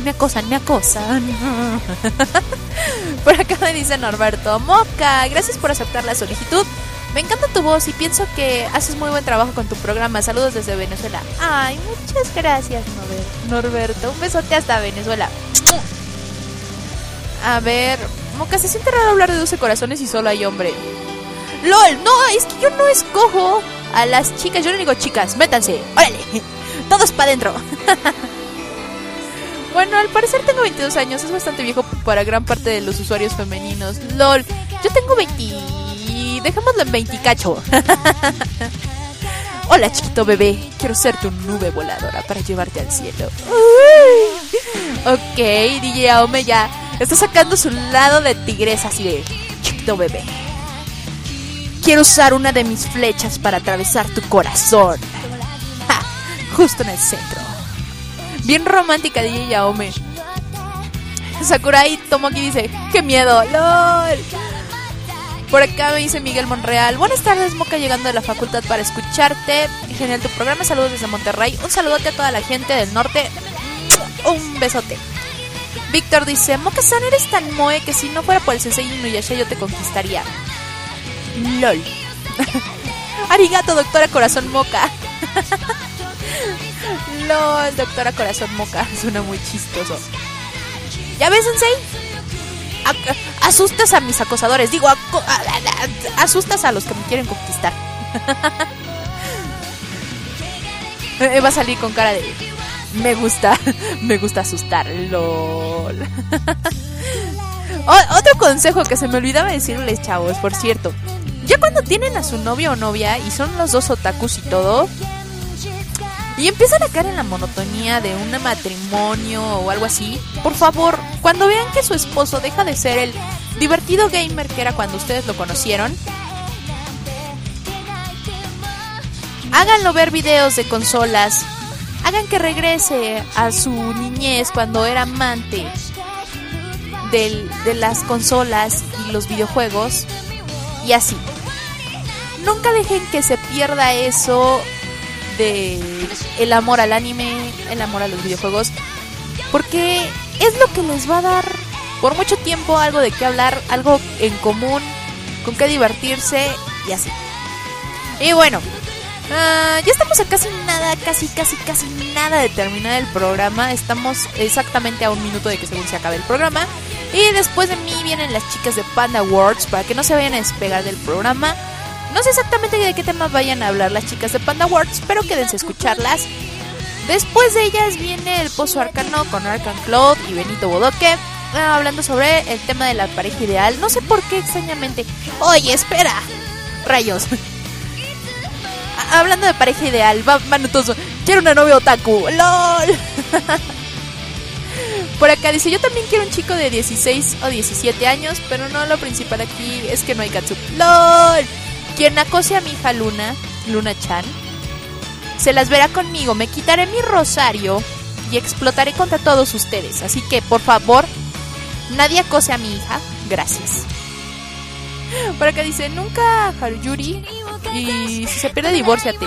Por acá me dice Norberto, Moka, gracias por aceptar la solicitud. Me encanta tu voz y pienso que haces muy buen trabajo con tu programa. Saludos desde Venezuela. Ay, muchas gracias, Norberto. Un besote hasta Venezuela. A ver, Moka, se siente raro hablar de 12 corazones y solo hay hombre. LOL, no, es que yo no escojo a las chicas. Yo no digo chicas, métanse. Órale, todos para adentro. Bueno, al parecer tengo 22 años. Es bastante viejo para gran parte de los usuarios femeninos. LOL, yo tengo 20... Dejémoslo en 20 cacho. Hola, chiquito bebé. Quiero ser tu nube voladora para llevarte al cielo. Ok, DJ Aome ya está sacando su lado de tigresa así de chiquito bebé. Quiero usar una de mis flechas para atravesar tu corazón. ¡Ja! Justo en el centro. Bien romántica DJ Aome. Sakurai Tomoki dice, ¡qué miedo! ¡Lol! Por acá me dice Miguel Monreal, buenas tardes, Moka, llegando de la facultad para escucharte. Genial tu programa, saludos desde Monterrey. Un saludote a toda la gente del norte. Un besote. Víctor dice, Moka-san, eres tan moe que si no fuera por el Sensei Inuyasha yo te conquistaría. LOL. Arigato, doctora Corazón Moka. LOL, doctora Corazón Moka. Suena muy chistoso. ¿Ya ves, Sensei? Asustas a mis acosadores. Digo, asustas a los que me quieren conquistar. Va a salir con cara de Me gusta asustar, lol. Otro consejo que se me olvidaba decirles, chavos, por cierto. Ya cuando tienen a su novio o novia y son los dos otakus y todo, y empiezan a caer en la monotonía de un matrimonio o algo así, por favor, cuando vean que su esposo deja de ser el divertido gamer que era cuando ustedes lo conocieron, háganlo ver videos de consolas, hagan que regrese a su niñez cuando era amante de las consolas y los videojuegos, y así. Nunca dejen que se pierda eso de el amor al anime, el amor a los videojuegos, porque es lo que les va a dar por mucho tiempo algo de qué hablar, algo en común, con qué divertirse y así. Y bueno, ya estamos a casi nada de terminar el programa. Estamos exactamente a 1 minuto de que según se acabe el programa. Y después de mí vienen las chicas de Panda Words, para que no se vayan a despegar del programa. No sé exactamente de qué tema vayan a hablar las chicas de Panda Words, pero quédense a escucharlas. Después de ellas viene el Pozo Arcano con Arcan Cloud y Benito Bodoque, hablando sobre el tema de la pareja ideal. No sé por qué extrañamente. Oye, espera, rayos. Hablando de pareja ideal, Manutoso, quiero una novia otaku, LOL. Por acá dice, yo también quiero un chico de 16 o 17 años, pero no, lo principal aquí es que no hay katsup, LOL. Quien acose a mi hija Luna-chan, se las verá conmigo, me quitaré mi rosario y explotaré contra todos ustedes. Así que, por favor, nadie acose a mi hija, gracias. Por acá dice, nunca Haruyuri, y si se pierde, divórciate.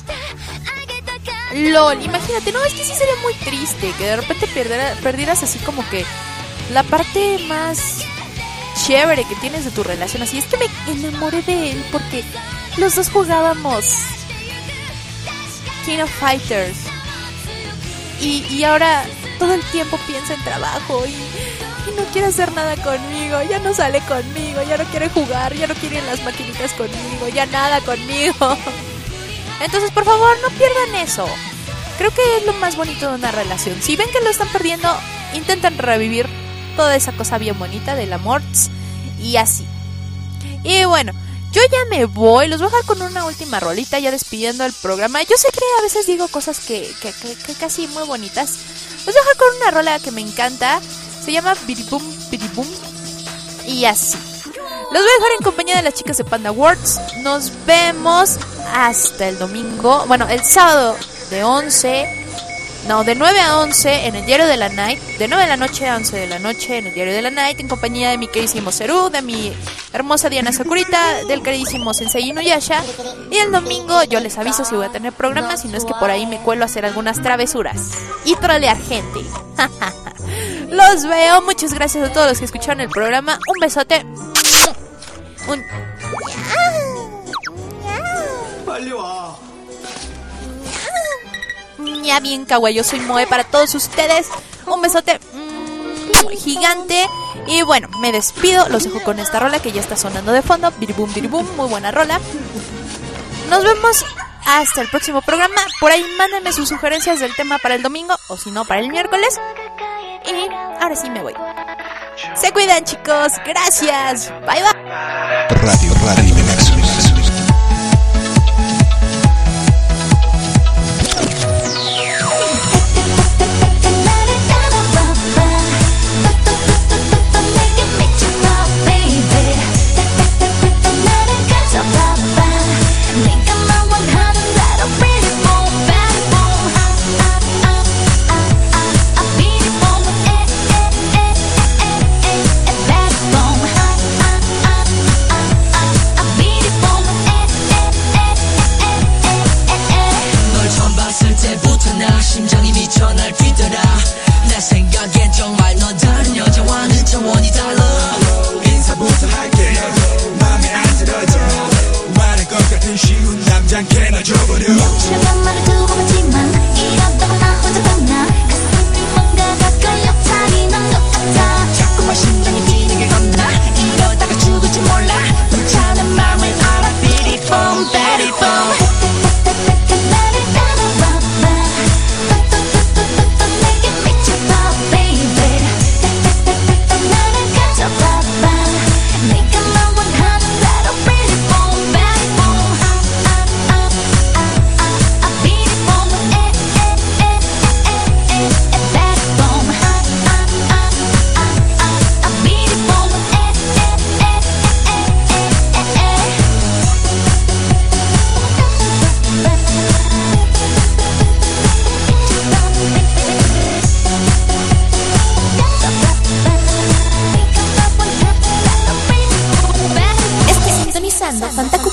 LOL, imagínate, no, es que sí sería muy triste que de repente perdieras así como que la parte más chévere que tienes de tu relación. Así es que me enamoré de él porque los dos jugábamos King of Fighters y ahora todo el tiempo piensa en trabajo y no quiere hacer nada conmigo, ya no sale conmigo, ya no quiere jugar, ya no quiere ir en las maquinitas conmigo, ya nada conmigo. Entonces, por favor, no pierdan eso. Creo que es lo más bonito de una relación. Si ven que lo están perdiendo, intenten revivir toda esa cosa bien bonita del amor y así. Y bueno, yo ya me voy. Los voy a dejar con una última rolita, ya despidiendo el programa. Yo sé que a veces digo cosas que casi muy bonitas. Los voy a dejar con una rola que me encanta. Se llama Biribum Biribum y así. Los voy a dejar en compañía de las chicas de Panda Words. Nos vemos hasta el domingo. Bueno, el sábado de 9 a 11 en el Diario de la Night. De 9 de la noche a 11 de la noche en el Diario de la Night. En compañía de mi queridísimo Seru, de mi hermosa Diana Sakurita, del queridísimo Sensei Inuyasha. Y el domingo yo les aviso si voy a tener programa. Si no es que por ahí me cuelo a hacer algunas travesuras y trolear gente. Los veo. Muchas gracias a todos los que escucharon el programa. Un besote. Ya bien kawaii, yo soy Moe para todos ustedes. Un besote gigante. Y bueno, me despido, los dejo con esta rola que ya está sonando de fondo. Biribum biribum, muy buena rola. Nos vemos hasta el próximo programa. Por ahí mándenme sus sugerencias del tema para el domingo, o si no para el miércoles. Y ahora sí me voy. Se cuidan, chicos, gracias. Bye bye. Radio Anime Nexus. Be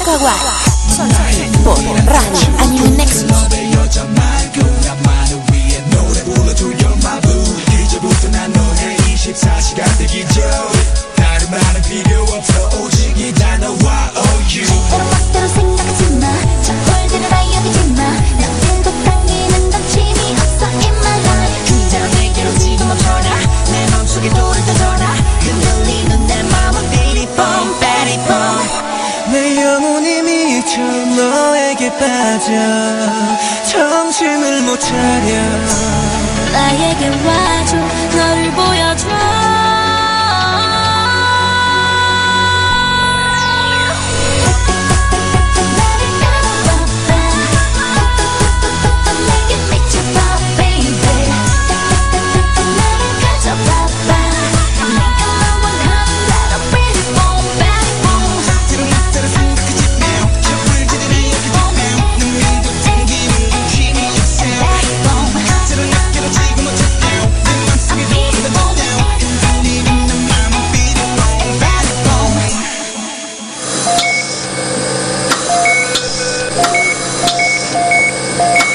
Kawaii por Radio Anime Nexus. 때로 생각하지마 꼴들을 알려주지마 난 들고 당기는 건 재미없어 in my life 그저 내게로 지금 멈춰라 내 맘속에 돌을 던져라 흔들리는 내 맘은 베리뽕 베리뽕 내 영혼이 미쳐 너에게 빠져 정신을 못 차려 나에게 와